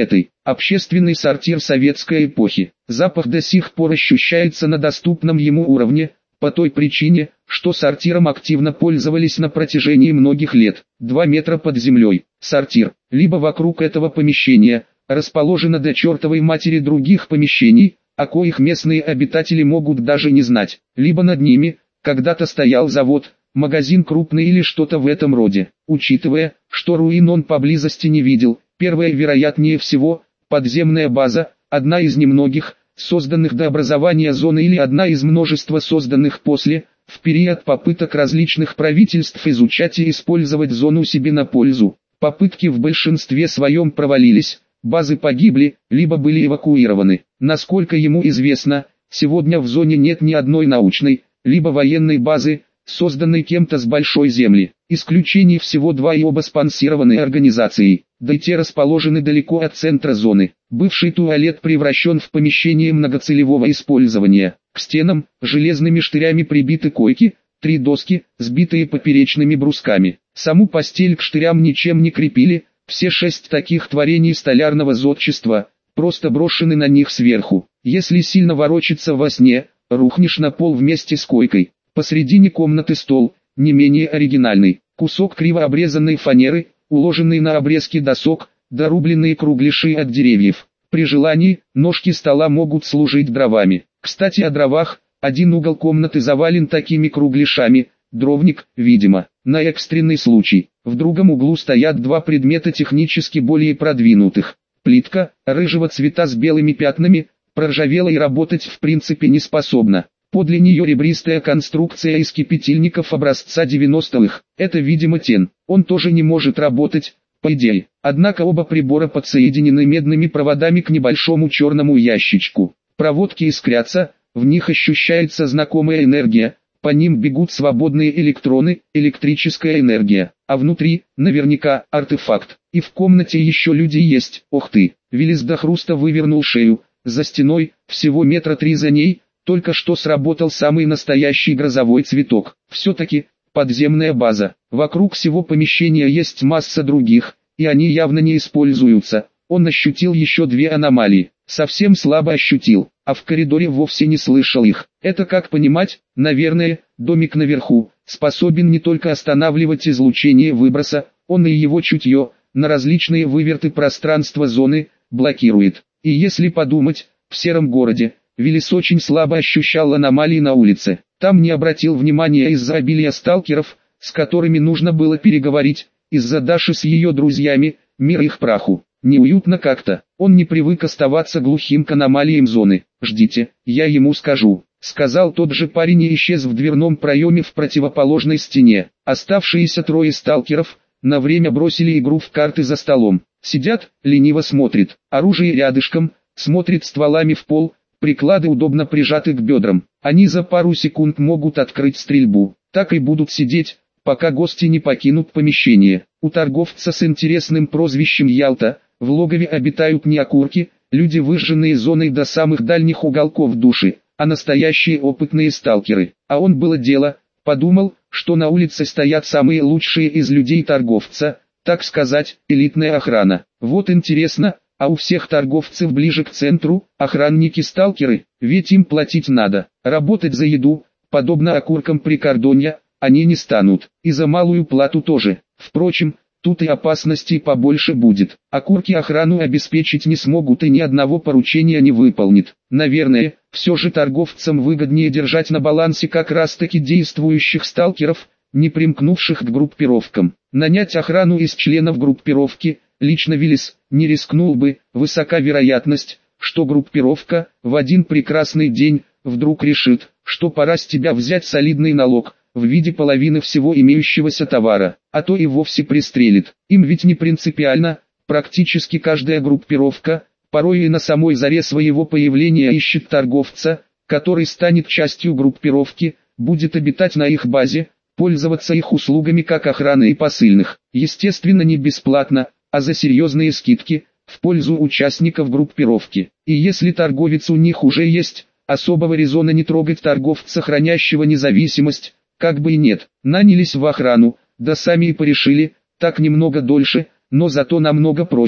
Общественный сортир советской эпохи. Запах до сих пор ощущается на доступном ему уровне, по той причине, что сортиром активно пользовались на протяжении многих лет. 2 метра под землей. Сортир. Либо вокруг этого помещения расположено до чертовой матери других помещений, о коих местные обитатели могут даже не знать. Либо над ними когда-то стоял завод, магазин крупный или что-то в этом роде. Учитывая, что руин он поблизости не видел, первое вероятнее всего – подземная база, одна из немногих, созданных до образования зоны или одна из множества созданных после, в период попыток различных правительств изучать и использовать зону себе на пользу. Попытки в большинстве своем провалились, базы погибли, либо были эвакуированы. Насколько ему известно, сегодня в зоне нет ни одной научной, либо военной базы, созданной кем-то с большой земли. Исключений всего 2 и оба спонсированы организацией, да и те расположены далеко от центра зоны. Бывший туалет превращен в помещение многоцелевого использования. К стенам, железными штырями прибиты койки, 3 доски, сбитые поперечными брусками. Саму постель к штырям ничем не крепили, все 6 таких творений столярного зодчества, просто брошены на них сверху. Если сильно ворочаться во сне, рухнешь на пол вместе с койкой. Посредине комнаты стол, не менее оригинальный, кусок криво обрезанной фанеры, уложенный на обрезки досок, дорубленные кругляши от деревьев. При желании, ножки стола могут служить дровами. Кстати о дровах, один угол комнаты завален такими кругляшами, дровник, видимо, на экстренный случай. В другом углу стоят 2 предмета технически более продвинутых. Плитка, рыжего цвета с белыми пятнами, проржавела и работать в принципе не способна. Подле нее ребристая конструкция из кипятильников образца 90-х. Это видимо тен. Он тоже не может работать, по идее. Однако оба прибора подсоединены медными проводами к небольшому черному ящичку. Проводки искрятся, в них ощущается знакомая энергия, по ним бегут свободные электроны, электрическая энергия. А внутри, наверняка, артефакт. И в комнате еще люди есть. Ох ты! Виллис до хруста вывернул шею. За стеной, всего 3 метра за ней, только что сработал самый настоящий грозовой цветок. Все-таки, подземная база. Вокруг всего помещения есть масса других, и они явно не используются. Он ощутил еще 2 аномалии. Совсем слабо ощутил, а в коридоре вовсе не слышал их. Это как понимать? Наверное, домик наверху способен не только останавливать излучение выброса, он и его чутье на различные выверты пространства зоны блокирует. И если подумать, в сером городе Виллис очень слабо ощущал аномалии на улице. Там не обратил внимания из-за обилия сталкеров, с которыми нужно было переговорить, из-за Даши с ее друзьями, мир их праху. Неуютно как-то, он не привык оставаться глухим к аномалиям зоны. «Ждите, я ему скажу», — сказал тот же парень и исчез в дверном проеме в противоположной стене. Оставшиеся 3 сталкеров на время бросили игру в карты за столом. Сидят, лениво смотрят, оружие рядышком, смотрит стволами в пол, приклады удобно прижаты к бедрам. Они за пару секунд могут открыть стрельбу. Так и будут сидеть, пока гости не покинут помещение. У торговца с интересным прозвищем Ялта, в логове обитают не окурки, люди выжженные зоной до самых дальних уголков души, а настоящие опытные сталкеры. А он было дело, подумал, что на улице стоят самые лучшие из людей торговца, так сказать, элитная охрана. Вот интересно, а у всех торговцев ближе к центру, охранники-сталкеры, ведь им платить надо, работать за еду, подобно окуркам прикордонья, они не станут, и за малую плату тоже. Впрочем, тут и опасностей побольше будет. Окурки охрану обеспечить не смогут и ни одного поручения не выполнит. Наверное, все же торговцам выгоднее держать на балансе как раз таки действующих сталкеров, не примкнувших к группировкам. Нанять охрану из членов группировки, лично Виллис, не рискнул бы, высока вероятность, что группировка, в один прекрасный день, вдруг решит, что пора с тебя взять солидный налог, в виде половины всего имеющегося товара, а то и вовсе пристрелит. Им ведь не принципиально, практически каждая группировка, порой и на самой заре своего появления ищет торговца, который станет частью группировки, будет обитать на их базе, пользоваться их услугами как охраны и посыльных. Естественно не бесплатно, а за серьезные скидки, в пользу участников группировки. И если торговец у них уже есть, особого резона не трогать торговца, хранящего независимость, как бы и нет. Нанялись в охрану, да сами и порешили, так немного дольше, но зато намного проще,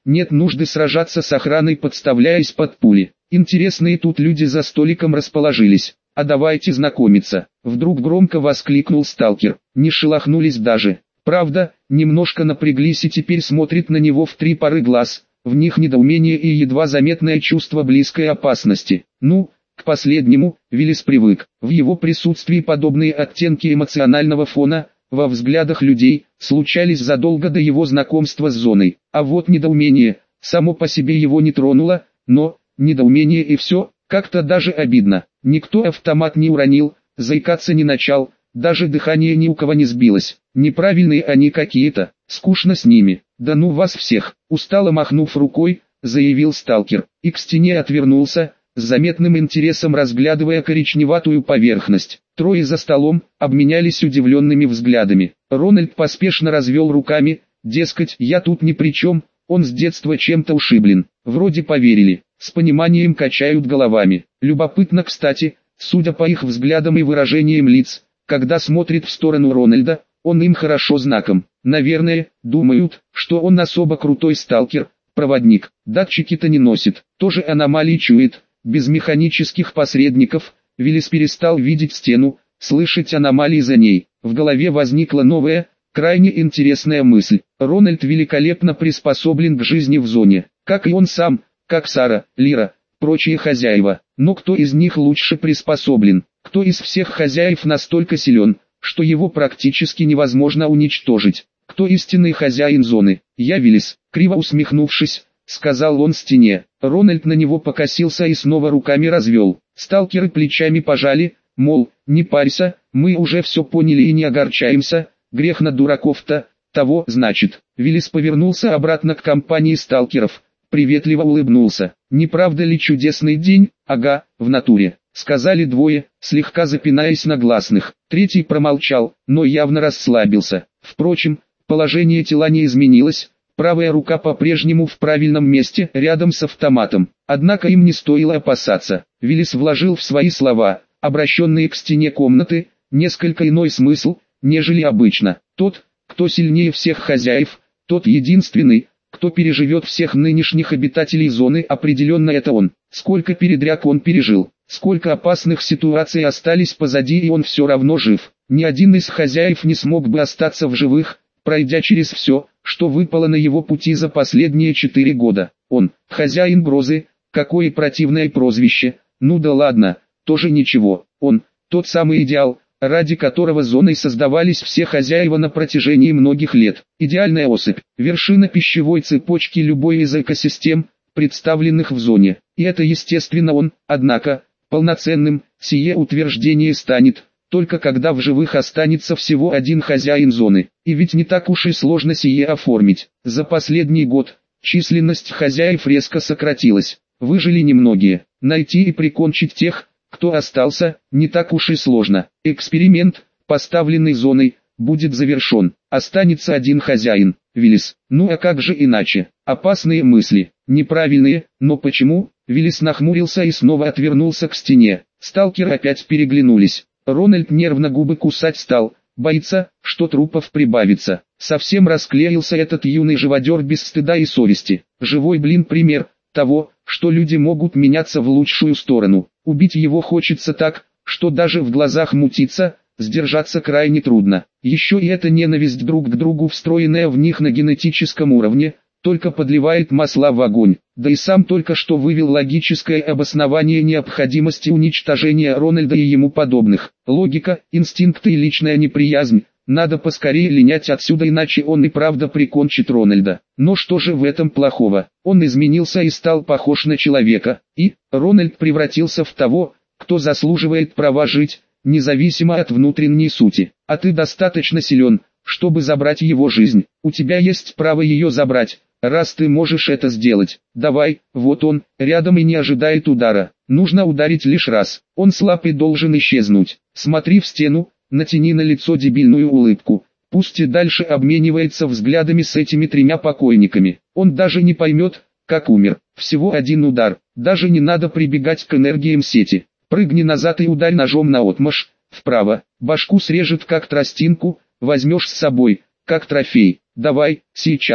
нет нужды сражаться с охраной, подставляясь под пули. Интересные тут люди за столиком расположились. А давайте знакомиться. Вдруг громко воскликнул сталкер. Не шелохнулись даже. Правда, немножко напряглись и теперь смотрят на него в 3 пары глаз. В них недоумение и едва заметное чувство близкой опасности. Ну, к последнему, Виллис привык. В его присутствии подобные оттенки эмоционального фона, во взглядах людей, случались задолго до его знакомства с зоной. А вот недоумение, само по себе его не тронуло, но, недоумение и все, как-то даже обидно. Никто автомат не уронил, заикаться не начал, даже дыхание ни у кого не сбилось. Неправильные они какие-то, скучно с ними. Да ну вас всех, устало махнув рукой, заявил сталкер, и к стене отвернулся, с заметным интересом разглядывая коричневатую поверхность. Трое за столом обменялись удивленными взглядами. Рональд поспешно развел руками, дескать, я тут ни при чем, он с детства чем-то ушиблен. Вроде поверили, с пониманием качают головами. Любопытно, кстати, судя по их взглядам и выражениям лиц, когда смотрит в сторону Рональда, он им хорошо знаком. Наверное, думают, что он особо крутой сталкер, проводник. Датчики-то не носит, тоже аномалии чует. Без механических посредников, Виллис перестал видеть стену, слышать аномалии за ней. В голове возникла новая, крайне интересная мысль. Рональд великолепно приспособлен к жизни в зоне, как и он сам, как Сара, Лира, прочие хозяева. Но кто из них лучше приспособлен? Кто из всех хозяев настолько силен, что его практически невозможно уничтожить? Кто истинный хозяин зоны? Я, Виллис, криво усмехнувшись, сказал он стене. Рональд на него покосился и снова руками развел. Сталкеры плечами пожали, мол, не парься, мы уже все поняли и не огорчаемся, грех на дураков-то, того, значит. Виллис повернулся обратно к компании сталкеров, приветливо улыбнулся. Не правда ли чудесный день? Ага, в натуре, сказали двое, слегка запинаясь на гласных. Третий промолчал, но явно расслабился. Впрочем, положение тела не изменилось. Правая рука по-прежнему в правильном месте, рядом с автоматом. Однако им не стоило опасаться. Виллис вложил в свои слова, обращенные к стене комнаты, несколько иной смысл, нежели обычно. Тот, кто сильнее всех хозяев, тот единственный, кто переживет всех нынешних обитателей зоны, определенно это он. Сколько передряг он пережил, сколько опасных ситуаций остались позади, и он все равно жив. Ни один из хозяев не смог бы остаться в живых, пройдя через все, что выпало на его пути за последние 4 года. Он, хозяин Грозы, какое противное прозвище, ну да ладно, тоже ничего. Он, тот самый идеал, ради которого зоной создавались все хозяева на протяжении многих лет. Идеальная особь, вершина пищевой цепочки любой из экосистем, представленных в зоне. И это естественно он, однако, полноценным, сие утверждение станет, только когда в живых останется всего один хозяин зоны. И ведь не так уж и сложно сие оформить. За последний год численность хозяев резко сократилась. Выжили немногие. Найти и прикончить тех, кто остался, не так уж и сложно. Эксперимент, поставленный зоной, будет завершен. Останется один хозяин, Виллис. Ну а как же иначе? Опасные мысли, неправильные, но почему? Виллис нахмурился и снова отвернулся к стене. Сталкеры опять переглянулись. Рональд нервно губы кусать стал, боится, что трупов прибавится. Совсем расклеился этот юный живодер без стыда и совести. Живой пример того, что люди могут меняться в лучшую сторону. Убить его хочется так, что даже в глазах мутится, сдержаться крайне трудно. Еще и эта ненависть друг к другу, встроенная в них на генетическом уровне, только подливает масла в огонь. Да и сам только что вывел логическое обоснование необходимости уничтожения Рональда и ему подобных. Логика, инстинкты и личная неприязнь. Надо поскорее линять отсюда, иначе он и правда прикончит Рональда. Но что же в этом плохого? Он изменился и стал похож на человека. И Рональд превратился в того, кто заслуживает права жить, независимо от внутренней сути. А ты достаточно силен, чтобы забрать его жизнь. У тебя есть право ее забрать. Раз ты можешь это сделать, давай, вот он, рядом и не ожидает удара. Нужно ударить лишь раз. Он слаб и должен исчезнуть. Смотри в стену, натяни на лицо дебильную улыбку. Пусть и дальше обменивается взглядами с этими 3 покойниками. Он даже не поймет, как умер. Всего один удар. Даже не надо прибегать к энергиям сети. Прыгни назад и ударь ножом наотмашь, вправо. Башку срежет как тростинку, возьмешь с собой, как трофей. Давай, сейчас.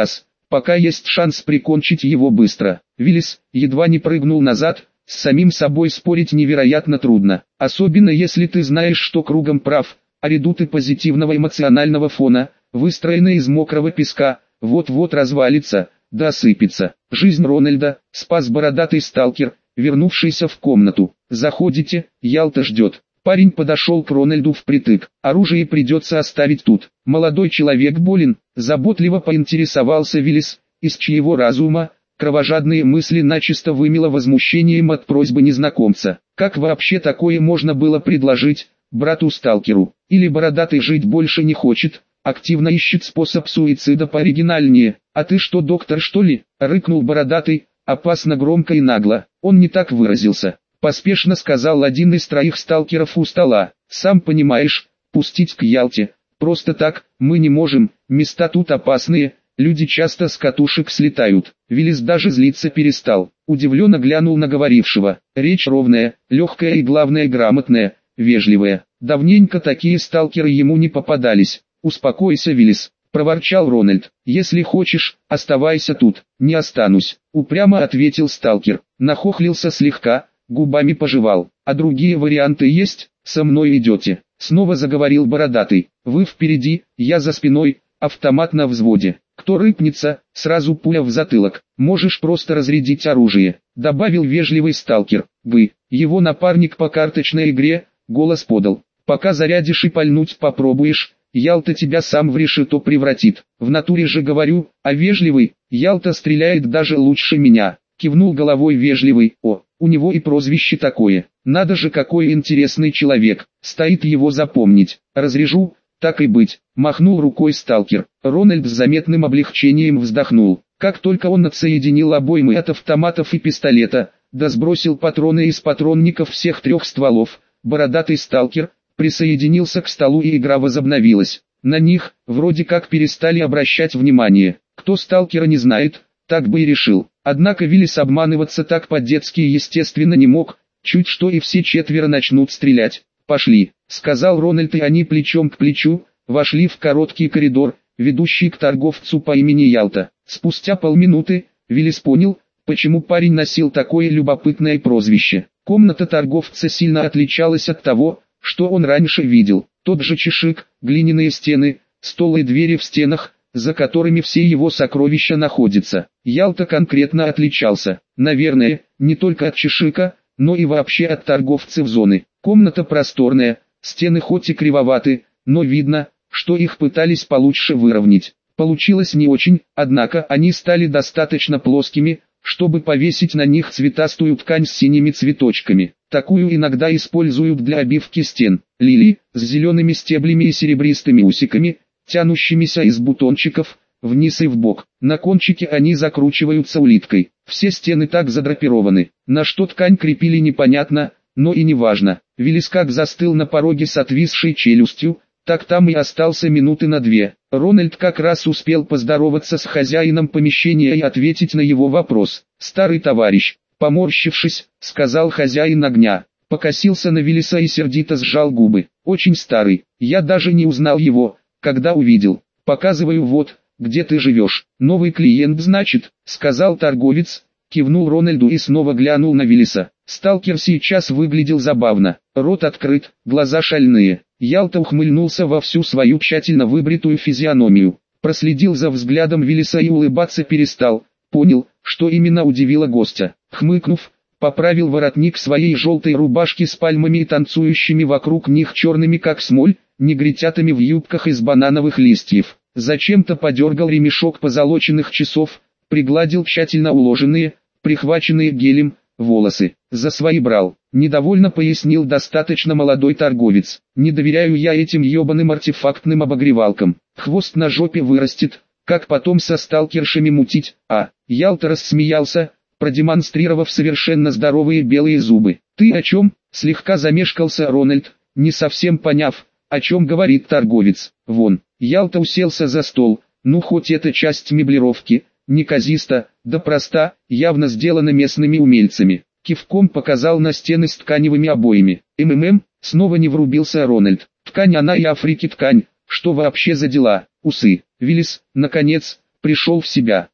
пока есть шанс прикончить его быстро. Виллис едва не прыгнул назад, с самим собой спорить невероятно трудно. Особенно если ты знаешь, что кругом прав, а редуты позитивного эмоционального фона, выстроенные из мокрого песка, вот-вот развалится, да осыпется. Жизнь Рональда спас бородатый сталкер, вернувшийся в комнату. «Заходите, Ялта ждет». Парень подошел к Рональду впритык. «Оружие придется оставить тут. Молодой человек болен», заботливо поинтересовался Виллис, из чьего разума кровожадные мысли начисто вымело возмущением от просьбы незнакомца. Как вообще такое можно было предложить брату-сталкеру? Или бородатый жить больше не хочет, активно ищет способ суицида пооригинальнее? «А ты что, доктор, что ли?» — рыкнул бородатый, опасно громко и нагло. Он не так выразился. Поспешно сказал один из троих сталкеров у стола. «Сам понимаешь, пустить к Ялте просто так мы не можем, места тут опасные, люди часто с катушек слетают». Виллис даже злиться перестал, удивленно глянул на говорившего. Речь ровная, легкая и главное грамотная, вежливая. Давненько такие сталкеры ему не попадались. «Успокойся, Виллис», — проворчал Рональд. «Если хочешь, оставайся тут». «Не останусь», — упрямо ответил сталкер. Нахохлился слегка, губами пожевал. «А другие варианты есть? Со мной идете?» Снова заговорил бородатый. «Вы впереди, я за спиной, автомат на взводе. Кто рыпнется, сразу пуля в затылок. Можешь просто разрядить оружие», добавил вежливый сталкер. «Вы». Его напарник по карточной игре голос подал. «Пока зарядишь и пальнуть попробуешь, Ялта тебя сам в решето превратит. В натуре же говорю, а вежливый, Ялта стреляет даже лучше меня». Кивнул головой вежливый. «О, у него и прозвище такое. Надо же, какой интересный человек. Стоит его запомнить. Разрежу, так и быть», махнул рукой сталкер. Рональд с заметным облегчением вздохнул. Как только он отсоединил обоймы от автоматов и пистолета, да сбросил патроны из патронников всех трех стволов, бородатый сталкер присоединился к столу и игра возобновилась. На них, вроде как, перестали обращать внимание. Кто сталкера не знает, так бы и решил. Однако Виллис обманываться так по-детски естественно не мог, чуть что и все четверо начнут стрелять. «Пошли», — сказал Рональд, и они плечом к плечу вошли в короткий коридор, ведущий к торговцу по имени Ялта. Спустя полминуты Виллис понял, почему парень носил такое любопытное прозвище. Комната торговца сильно отличалась от того, что он раньше видел. Тот же чешик, глиняные стены, стол и двери в стенах, за которыми все его сокровища находятся. Ялта конкретно отличался, наверное, не только от чешика, но и вообще от торговцев зоны. Комната просторная, стены хоть и кривоваты, но видно, что их пытались получше выровнять. Получилось не очень, однако они стали достаточно плоскими, чтобы повесить на них цветастую ткань с синими цветочками. Такую иногда используют для обивки стен. Лилии с зелеными стеблями и серебристыми усиками, тянущимися из бутончиков, вниз и вбок. На кончике они закручиваются улиткой. Все стены так задрапированы. На что ткань крепили непонятно, но и не важно. Виллис как застыл на пороге с отвисшей челюстью, так там и остался минуты на две. Рональд как раз успел поздороваться с хозяином помещения и ответить на его вопрос. «Старый товарищ», поморщившись, сказал хозяин огня. Покосился на Виллиса и сердито сжал губы. «Очень старый, я даже не узнал его, когда увидел. Показываю, вот, где ты живешь». «Новый клиент, значит», сказал торговец, кивнул Рональду и снова глянул на Виллиса. Сталкер сейчас выглядел забавно, рот открыт, глаза шальные. Ялта ухмыльнулся во всю свою тщательно выбритую физиономию, проследил за взглядом Виллиса и улыбаться перестал, понял, что именно удивило гостя. Хмыкнув, поправил воротник своей желтой рубашки с пальмами и танцующими вокруг них черными как смоль, негритятами в юбках из банановых листьев. Зачем-то подергал ремешок позолоченных часов, пригладил тщательно уложенные, прихваченные гелем, волосы. «За свои брал», недовольно пояснил достаточно молодой торговец. «Не доверяю я этим ебаным артефактным обогревалкам. Хвост на жопе вырастет, как потом со сталкершами мутить». Ялта рассмеялся, продемонстрировав совершенно здоровые белые зубы. «Ты о чем?» — слегка замешкался Рональд, не совсем поняв, о чем говорит торговец. «Вон». Ялта уселся за стол. Ну, хоть эта часть меблировки неказиста, да проста, явно сделана местными умельцами. Кивком показал на стены с тканевыми обоями. Снова не врубился Рональд. «Ткань она и Африки ткань, что вообще за дела?» «Усы». Виллис, наконец, пришел в себя.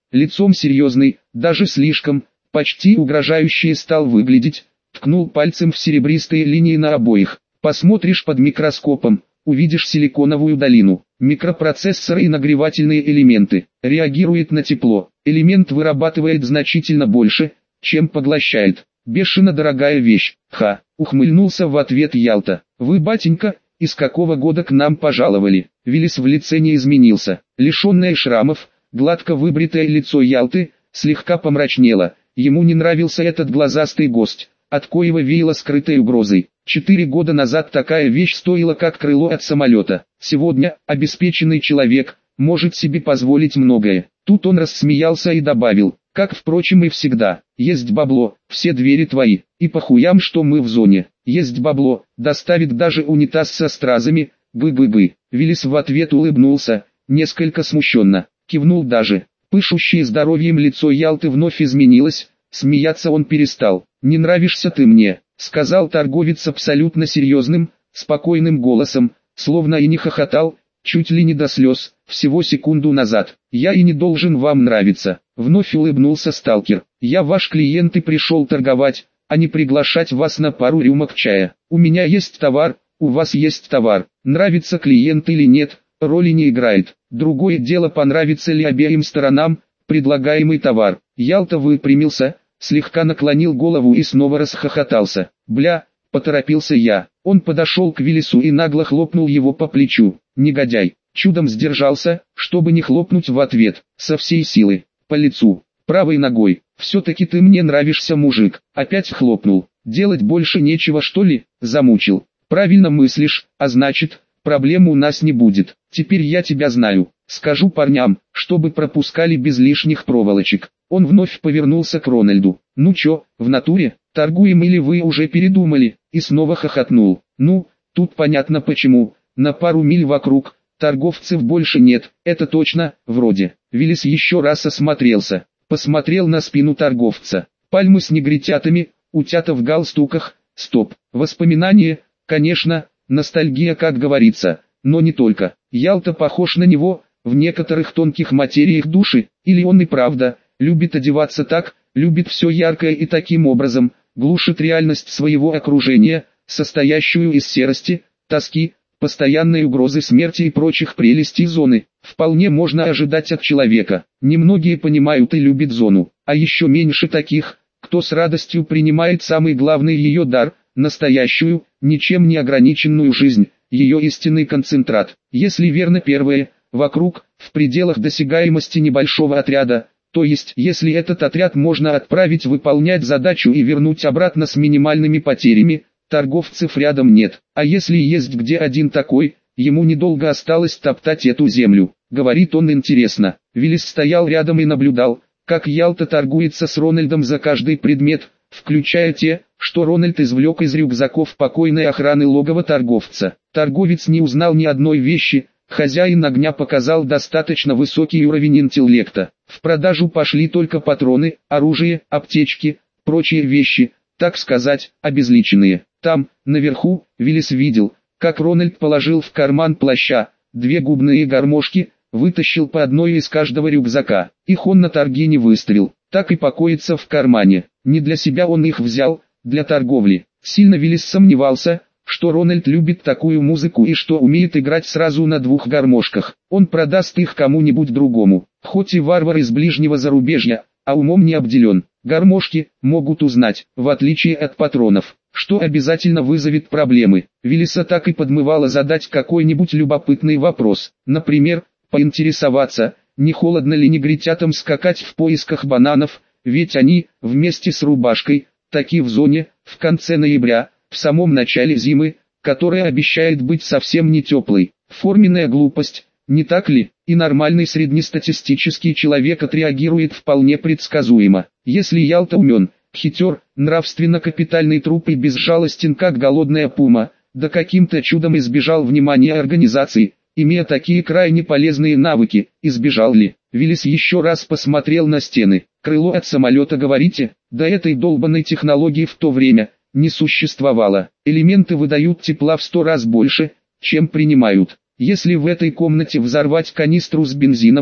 лицом серьезный, даже слишком, почти угрожающе стал выглядеть, ткнул пальцем в серебристые линии на обоих. Посмотришь под микроскопом, увидишь силиконовую долину, микропроцессоры и нагревательные элементы. Реагирует на тепло, элемент вырабатывает значительно больше, чем поглощает. Бешено дорогая вещь. Ха, ухмыльнулся в ответ Ялта. Вы, батенька, из какого года к нам пожаловали? Виллис в лице не изменился. Лишенное шрамов, гладко выбритое лицо Ялты слегка помрачнело. Ему не нравился этот глазастый гость, от коего веяло скрытой угрозой. 4 года назад такая вещь стоила как крыло от самолета. Сегодня обеспеченный человек может себе позволить многое. Тут он рассмеялся и добавил, как впрочем и всегда, есть бабло, все двери твои, и по хуям, что мы в зоне. Есть бабло, доставит даже унитаз со стразами, бы-бы-бы. Виллис в ответ улыбнулся, несколько смущенно, кивнул даже. Пышущее здоровьем лицо Ялты вновь изменилось, смеяться он перестал. «Не нравишься ты мне», — сказал торговец абсолютно серьезным, спокойным голосом, словно и не хохотал, чуть ли не до слез, всего секунду назад. «Я и не должен вам нравиться», — вновь улыбнулся сталкер. «Я ваш клиент и пришел торговать, а не приглашать вас на пару рюмок чая. У меня есть товар, у вас есть товар. Нравится клиент или нет, роли не играет. Другое дело, понравится ли обеим сторонам предлагаемый товар». Ялта выпрямился, слегка наклонил голову и снова расхохотался. «Бля», — поторопился я. Он подошел к Виллису и нагло хлопнул его по плечу. Негодяй, чудом сдержался, чтобы не хлопнуть в ответ, со всей силы, по лицу, правой ногой. «Все-таки ты мне нравишься, мужик». Опять хлопнул. «Делать больше нечего, что ли?» Замучил. «Правильно мыслишь, а значит, проблем у нас не будет. Теперь я тебя знаю. Скажу парням, чтобы пропускали без лишних проволочек». Он вновь повернулся к Рональду. «Ну чё, в натуре, торгуем или вы уже передумали?» И снова хохотнул. «Ну, тут понятно почему. На пару миль вокруг, торговцев больше нет, это точно, вроде». Виллис еще раз осмотрелся. Посмотрел на спину торговца. Пальмы с негритятами, утята в галстуках. Стоп. Воспоминания, конечно, ностальгия, как говорится, но не только. Ялта похож на него, в некоторых тонких материях души, или он и правда любит одеваться так, любит все яркое и таким образом глушит реальность своего окружения, состоящую из серости, тоски, постоянной угрозы смерти и прочих прелестей зоны. Вполне можно ожидать от человека. Немногие понимают и любят зону, а еще меньше таких, кто с радостью принимает самый главный ее дар, настоящую, ничем не ограниченную жизнь, ее истинный концентрат. Если верно первое, вокруг, в пределах досягаемости небольшого отряда, то есть, если этот отряд можно отправить выполнять задачу и вернуть обратно с минимальными потерями, торговцев рядом нет. А если есть где один такой, ему недолго осталось топтать эту землю. Говорит он интересно. Виллис стоял рядом и наблюдал, как Ялта торгуется с Рональдом за каждый предмет, включая те, что Рональд извлек из рюкзаков покойной охраны логова торговца. Торговец не узнал ни одной вещи. Хозяин огня показал достаточно высокий уровень интеллекта. В продажу пошли только патроны, оружие, аптечки, прочие вещи, так сказать, обезличенные. Там, наверху, Виллис видел, как Рональд положил в карман плаща 2 губные гармошки, вытащил по одной из каждого рюкзака. Их он на торги не выставил, так и покоится в кармане. Не для себя он их взял, для торговли. Сильно Виллис сомневался, что Рональд любит такую музыку и что умеет играть сразу на 2 гармошках. Он продаст их кому-нибудь другому, хоть и варвар из ближнего зарубежья, а умом не обделен. Гармошки могут узнать, в отличие от патронов, что обязательно вызовет проблемы. Виллиса так и подмывало задать какой-нибудь любопытный вопрос. Например, поинтересоваться, не холодно ли негритятам скакать в поисках бананов, ведь они, вместе с рубашкой, таки в зоне, в конце ноября, в самом начале зимы, которая обещает быть совсем не теплой. Форменная глупость, не так ли? И нормальный среднестатистический человек отреагирует вполне предсказуемо. Если Ялта умен, хитер, нравственно капитальный труп и безжалостен как голодная пума, да каким-то чудом избежал внимания организации, имея такие крайне полезные навыки, избежал ли? Виллис еще раз посмотрел на стены. Крыло от самолета, говорите? До этой долбанной технологии в то время не существовало. Элементы выдают тепла в 100 раз больше, чем принимают. Если в этой комнате взорвать канистру с бензином,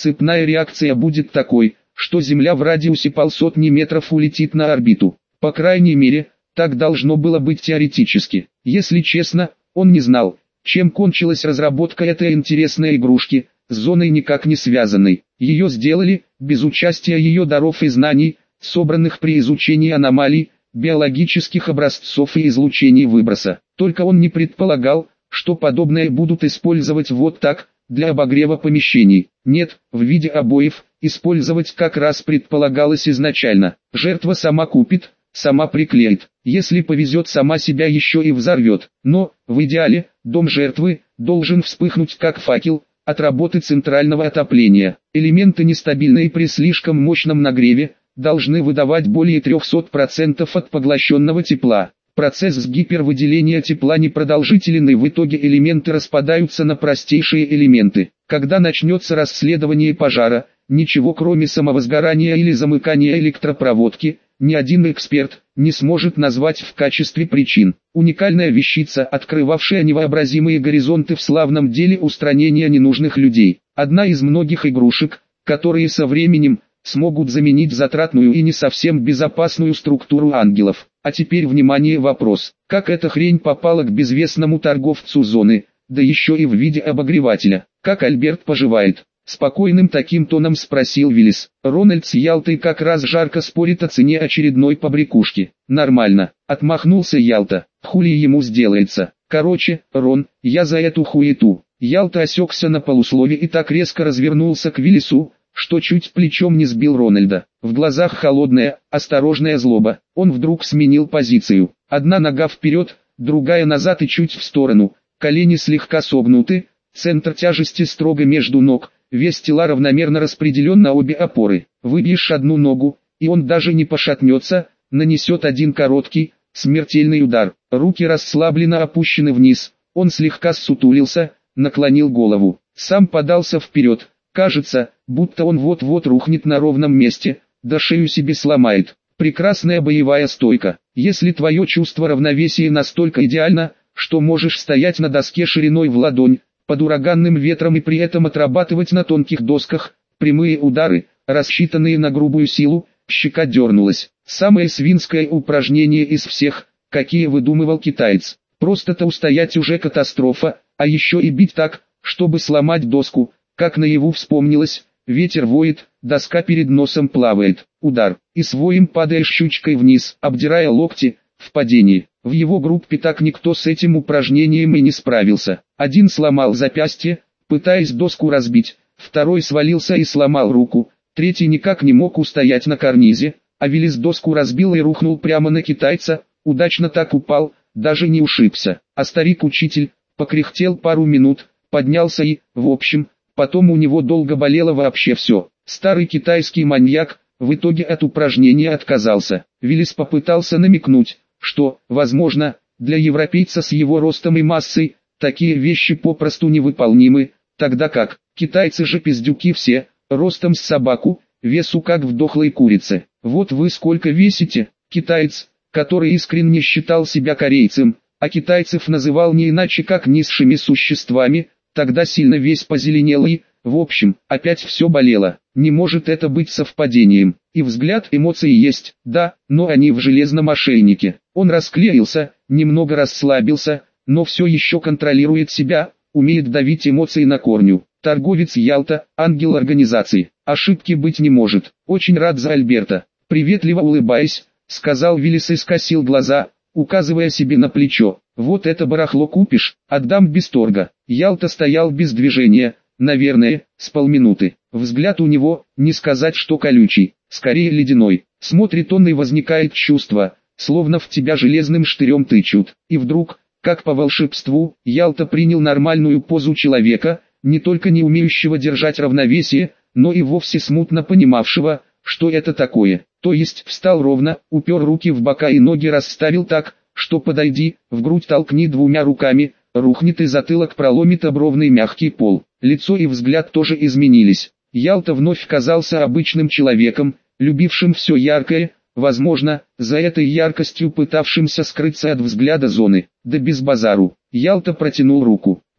цепная реакция будет такой, что Земля в радиусе полсотни метров улетит на орбиту. По крайней мере, так должно было быть теоретически. Если честно, он не знал, чем кончилась разработка этой интересной игрушки, с зоной никак не связанной. Ее сделали, без участия ее даров и знаний, собранных при изучении аномалий, биологических образцов и излучений выброса. Только он не предполагал, что подобное будут использовать вот так, для обогрева помещений. Нет, в виде обоев, использовать как раз предполагалось изначально. Жертва сама купит, сама приклеит. Если повезет, сама себя еще и взорвет. Но, в идеале, дом жертвы должен вспыхнуть как факел от работы центрального отопления. Элементы нестабильные при слишком мощном нагреве должны выдавать более 300% от поглощенного тепла. Процесс с гипервыделения тепла непродолжителен, и в итоге элементы распадаются на простейшие элементы. Когда начнется расследование пожара, ничего кроме самовозгорания или замыкания электропроводки, ни один эксперт не сможет назвать в качестве причин. Уникальная вещица, открывавшая невообразимые горизонты в славном деле устранения ненужных людей. Одна из многих игрушек, которые со временем смогут заменить затратную и не совсем безопасную структуру ангелов. А теперь внимание, вопрос: как эта хрень попала к безвестному торговцу зоны, да еще и в виде обогревателя? Как Альберт поживает? Спокойным таким тоном спросил Виллис. Рональд с Ялтой как раз жарко спорит о цене очередной побрякушки. Нормально, отмахнулся Ялта, хули ему сделается. Короче, Рон, я за эту хуету. Ялта осекся на полуслове и так резко развернулся к Виллису, что чуть плечом не сбил Рональда. В глазах холодная, осторожная злоба. Он вдруг сменил позицию. Одна нога вперед, другая назад и чуть в сторону. Колени слегка согнуты, центр тяжести строго между ног. Вес тела равномерно распределен на обе опоры. Выбьешь одну ногу, и он даже не пошатнется, нанесет один короткий, смертельный удар. Руки расслабленно опущены вниз. Он слегка ссутулился, наклонил голову. Сам подался вперед. Кажется, будто он вот-вот рухнет на ровном месте, да шею себе сломает. Прекрасная боевая стойка. Если твое чувство равновесия настолько идеально, что можешь стоять на доске шириной в ладонь, под ураганным ветром и при этом отрабатывать на тонких досках прямые удары, рассчитанные на грубую силу, щека дернулась. Самое свинское упражнение из всех, какие выдумывал китаец. Просто-то устоять уже катастрофа, а еще и бить так, чтобы сломать доску. Как наяву вспомнилось, ветер воет, доска перед носом плавает, удар, и своим падаешь щучкой вниз, обдирая локти, в падении. В его группе так никто с этим упражнением и не справился. Один сломал запястье, пытаясь доску разбить, второй свалился и сломал руку, третий никак не мог устоять на карнизе, а Виллис доску разбил и рухнул прямо на китайца, удачно так упал, даже не ушибся. А старик-учитель покряхтел пару минут, поднялся и, в общем, потом у него долго болело вообще все. Старый китайский маньяк в итоге от упражнения отказался. Виллис попытался намекнуть, что, возможно, для европейца с его ростом и массой, такие вещи попросту невыполнимы, тогда как, китайцы же пиздюки все, ростом с собаку, весу как в дохлой курице. Вот вы сколько весите? Китаец, который искренне считал себя корейцем, а китайцев называл не иначе как низшими существами, тогда сильно весь позеленел и, в общем, опять все болело. Не может это быть совпадением. И взгляд, эмоции есть, да, но они в железном ошейнике. Он расклеился, немного расслабился, но все еще контролирует себя, умеет давить эмоции на корню. Торговец Ялта, ангел организации. Ошибки быть не может. Очень рад за Альберта. Приветливо улыбаясь, сказал Виллис и скосил глаза, указывая себе на плечо. Вот это барахло купишь, отдам без торга. Ялта стоял без движения, наверное, с полминуты. Взгляд у него, не сказать что колючий, скорее ледяной. Смотрит он и возникает чувство, словно в тебя железным штырем тычут. И вдруг, как по волшебству, Ялта принял нормальную позу человека, не только не умеющего держать равновесие, но и вовсе смутно понимавшего, что это такое. То есть встал ровно, упер руки в бока и ноги расставил так, что подойди, в грудь толкни двумя руками, рухнет и затылок проломит об ровный мягкий пол. Лицо и взгляд тоже изменились. Ялта вновь казался обычным человеком, любившим все яркое, возможно, за этой яркостью пытавшимся скрыться от взгляда зоны. Да без базару. Ялта протянул руку.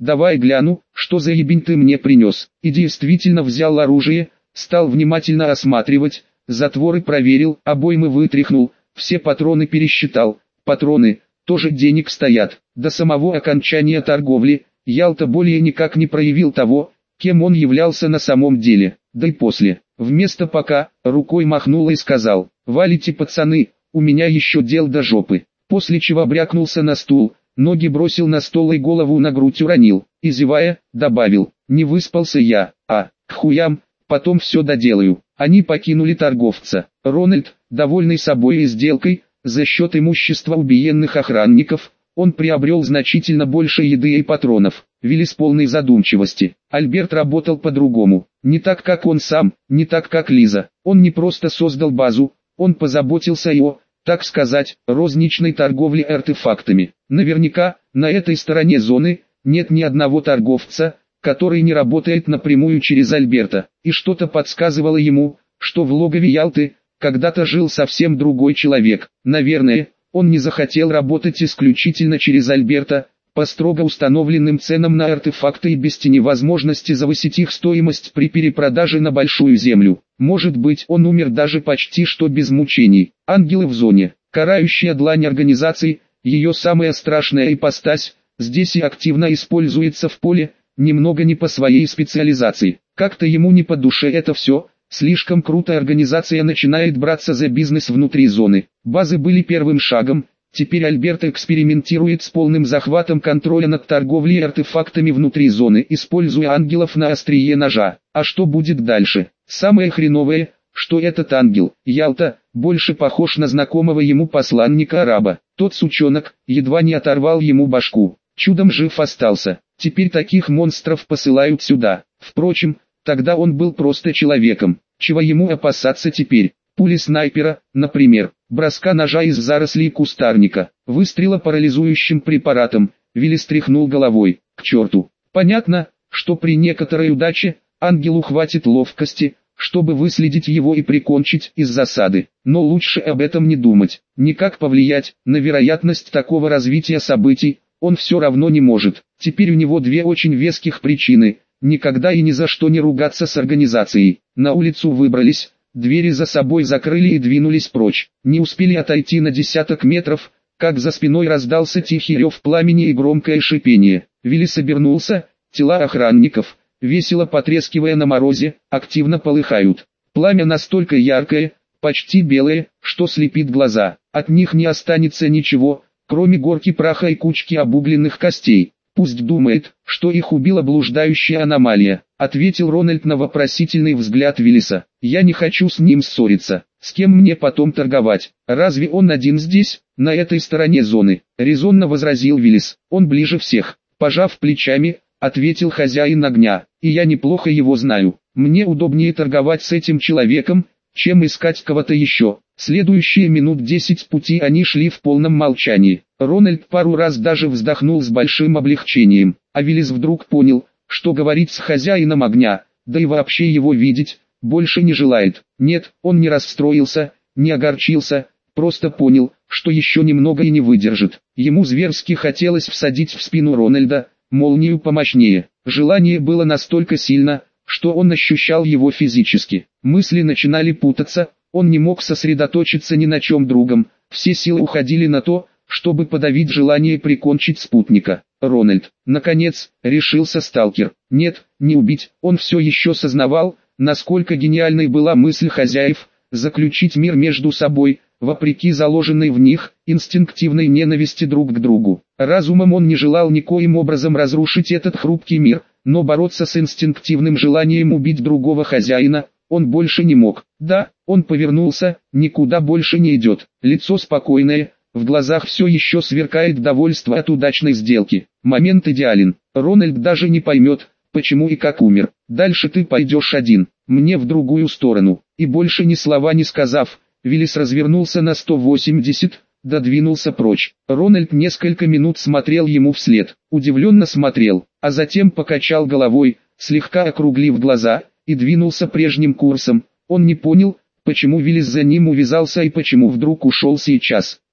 давай гляну, что за ебень ты мне принес. И действительно взял оружие, стал внимательно осматривать, затворы проверил, обоймы вытряхнул, все патроны пересчитал. Патроны, тоже денег стоят. До самого окончания торговли, Ялта более никак не проявил того, кем он являлся на самом деле. Да и после, вместо пока, рукой махнул и сказал: «Валите, пацаны, у меня еще дел до жопы». После чего брякнулся на стул, ноги бросил на стол и голову на грудь уронил, и зевая, добавил: «Не выспался я, к хуям, потом все доделаю». Они покинули торговца. Рональд, довольный собой и сделкой, за счет имущества убиенных охранников, он приобрел значительно больше еды и патронов. Виллис полной задумчивости. Альберт работал по-другому. Не так как он сам, не так как Лиза. Он не просто создал базу, он позаботился и о, так сказать, розничной торговле артефактами. Наверняка, на этой стороне зоны, нет ни одного торговца, который не работает напрямую через Альберта. И что-то подсказывало ему, что в логове Ялты когда-то жил совсем другой человек. Наверное, он не захотел работать исключительно через Альберта, по строго установленным ценам на артефакты и без тени возможности завысить их стоимость при перепродаже на большую землю. Может быть, он умер даже почти что без мучений. Ангелы в зоне, карающая длань организации, ее самая страшная ипостась, здесь и активно используется в поле, немного не по своей специализации. Как-то ему не по душе это все. Слишком круто организация начинает браться за бизнес внутри зоны. Базы были первым шагом, теперь Альберт экспериментирует с полным захватом контроля над торговлей артефактами внутри зоны, используя ангелов на острие ножа. А что будет дальше? Самое хреновое, что этот ангел, Ялта, больше похож на знакомого ему посланника-араба. Тот сучонок, едва не оторвал ему башку. Чудом жив остался. Теперь таких монстров посылают сюда. Впрочем, тогда он был просто человеком. Чего ему опасаться теперь? Пули снайпера, например, броска ножа из зарослей кустарника, выстрела парализующим препаратом. Виллис тряхнул головой. К черту. Понятно, что при некоторой удаче, ангелу хватит ловкости, чтобы выследить его и прикончить из засады. Но лучше об этом не думать. Никак повлиять на вероятность такого развития событий он все равно не может. Теперь у него две очень веских причины – никогда и ни за что не ругаться с организацией. На улицу выбрались, двери за собой закрыли и двинулись прочь. Не успели отойти на десяток метров, как за спиной раздался тихий рев пламени и громкое шипение. Виллис обернулся, тела охранников, весело потрескивая на морозе, активно полыхают. Пламя настолько яркое, почти белое, что слепит глаза. От них не останется ничего, кроме горки праха и кучки обугленных костей. «Пусть думает, что их убила блуждающая аномалия», — ответил Рональд на вопросительный взгляд Виллиса. «Я не хочу с ним ссориться. С кем мне потом торговать? Разве он один здесь, на этой стороне зоны?» — резонно возразил Виллис. «Он ближе всех». Пожав плечами, ответил хозяин огня. «И я неплохо его знаю. Мне удобнее торговать с этим человеком, чем искать кого-то еще». Следующие минут 10 пути они шли в полном молчании. Рональд пару раз даже вздохнул с большим облегчением, а Виллис вдруг понял, что говорить с хозяином огня, да и вообще его видеть, больше не желает. Нет, он не расстроился, не огорчился, просто понял, что еще немного и не выдержит. Ему зверски хотелось всадить в спину Рональда молнию помощнее. Желание было настолько сильно, что он ощущал его физически. Мысли начинали путаться. Он не мог сосредоточиться ни на чем другом, все силы уходили на то, чтобы подавить желание прикончить спутника. «Рональд, наконец, решился сталкер. Нет, не убить». Он все еще сознавал, насколько гениальной была мысль хозяев, заключить мир между собой, вопреки заложенной в них, инстинктивной ненависти друг к другу. Разумом он не желал никоим образом разрушить этот хрупкий мир, но бороться с инстинктивным желанием убить другого хозяина, он больше не мог. Да, он повернулся, никуда больше не идет. Лицо спокойное, в глазах все еще сверкает довольство от удачной сделки. Момент идеален. Рональд даже не поймет, почему и как умер. Дальше ты пойдешь один, мне в другую сторону. И больше ни слова не сказав, Виллис развернулся на 180, додвинулся прочь. Рональд несколько минут смотрел ему вслед, удивленно смотрел, а затем покачал головой, слегка округлив глаза, и двинулся прежним курсом. Он не понял, почему Виллис за ним увязался и почему вдруг ушел сейчас.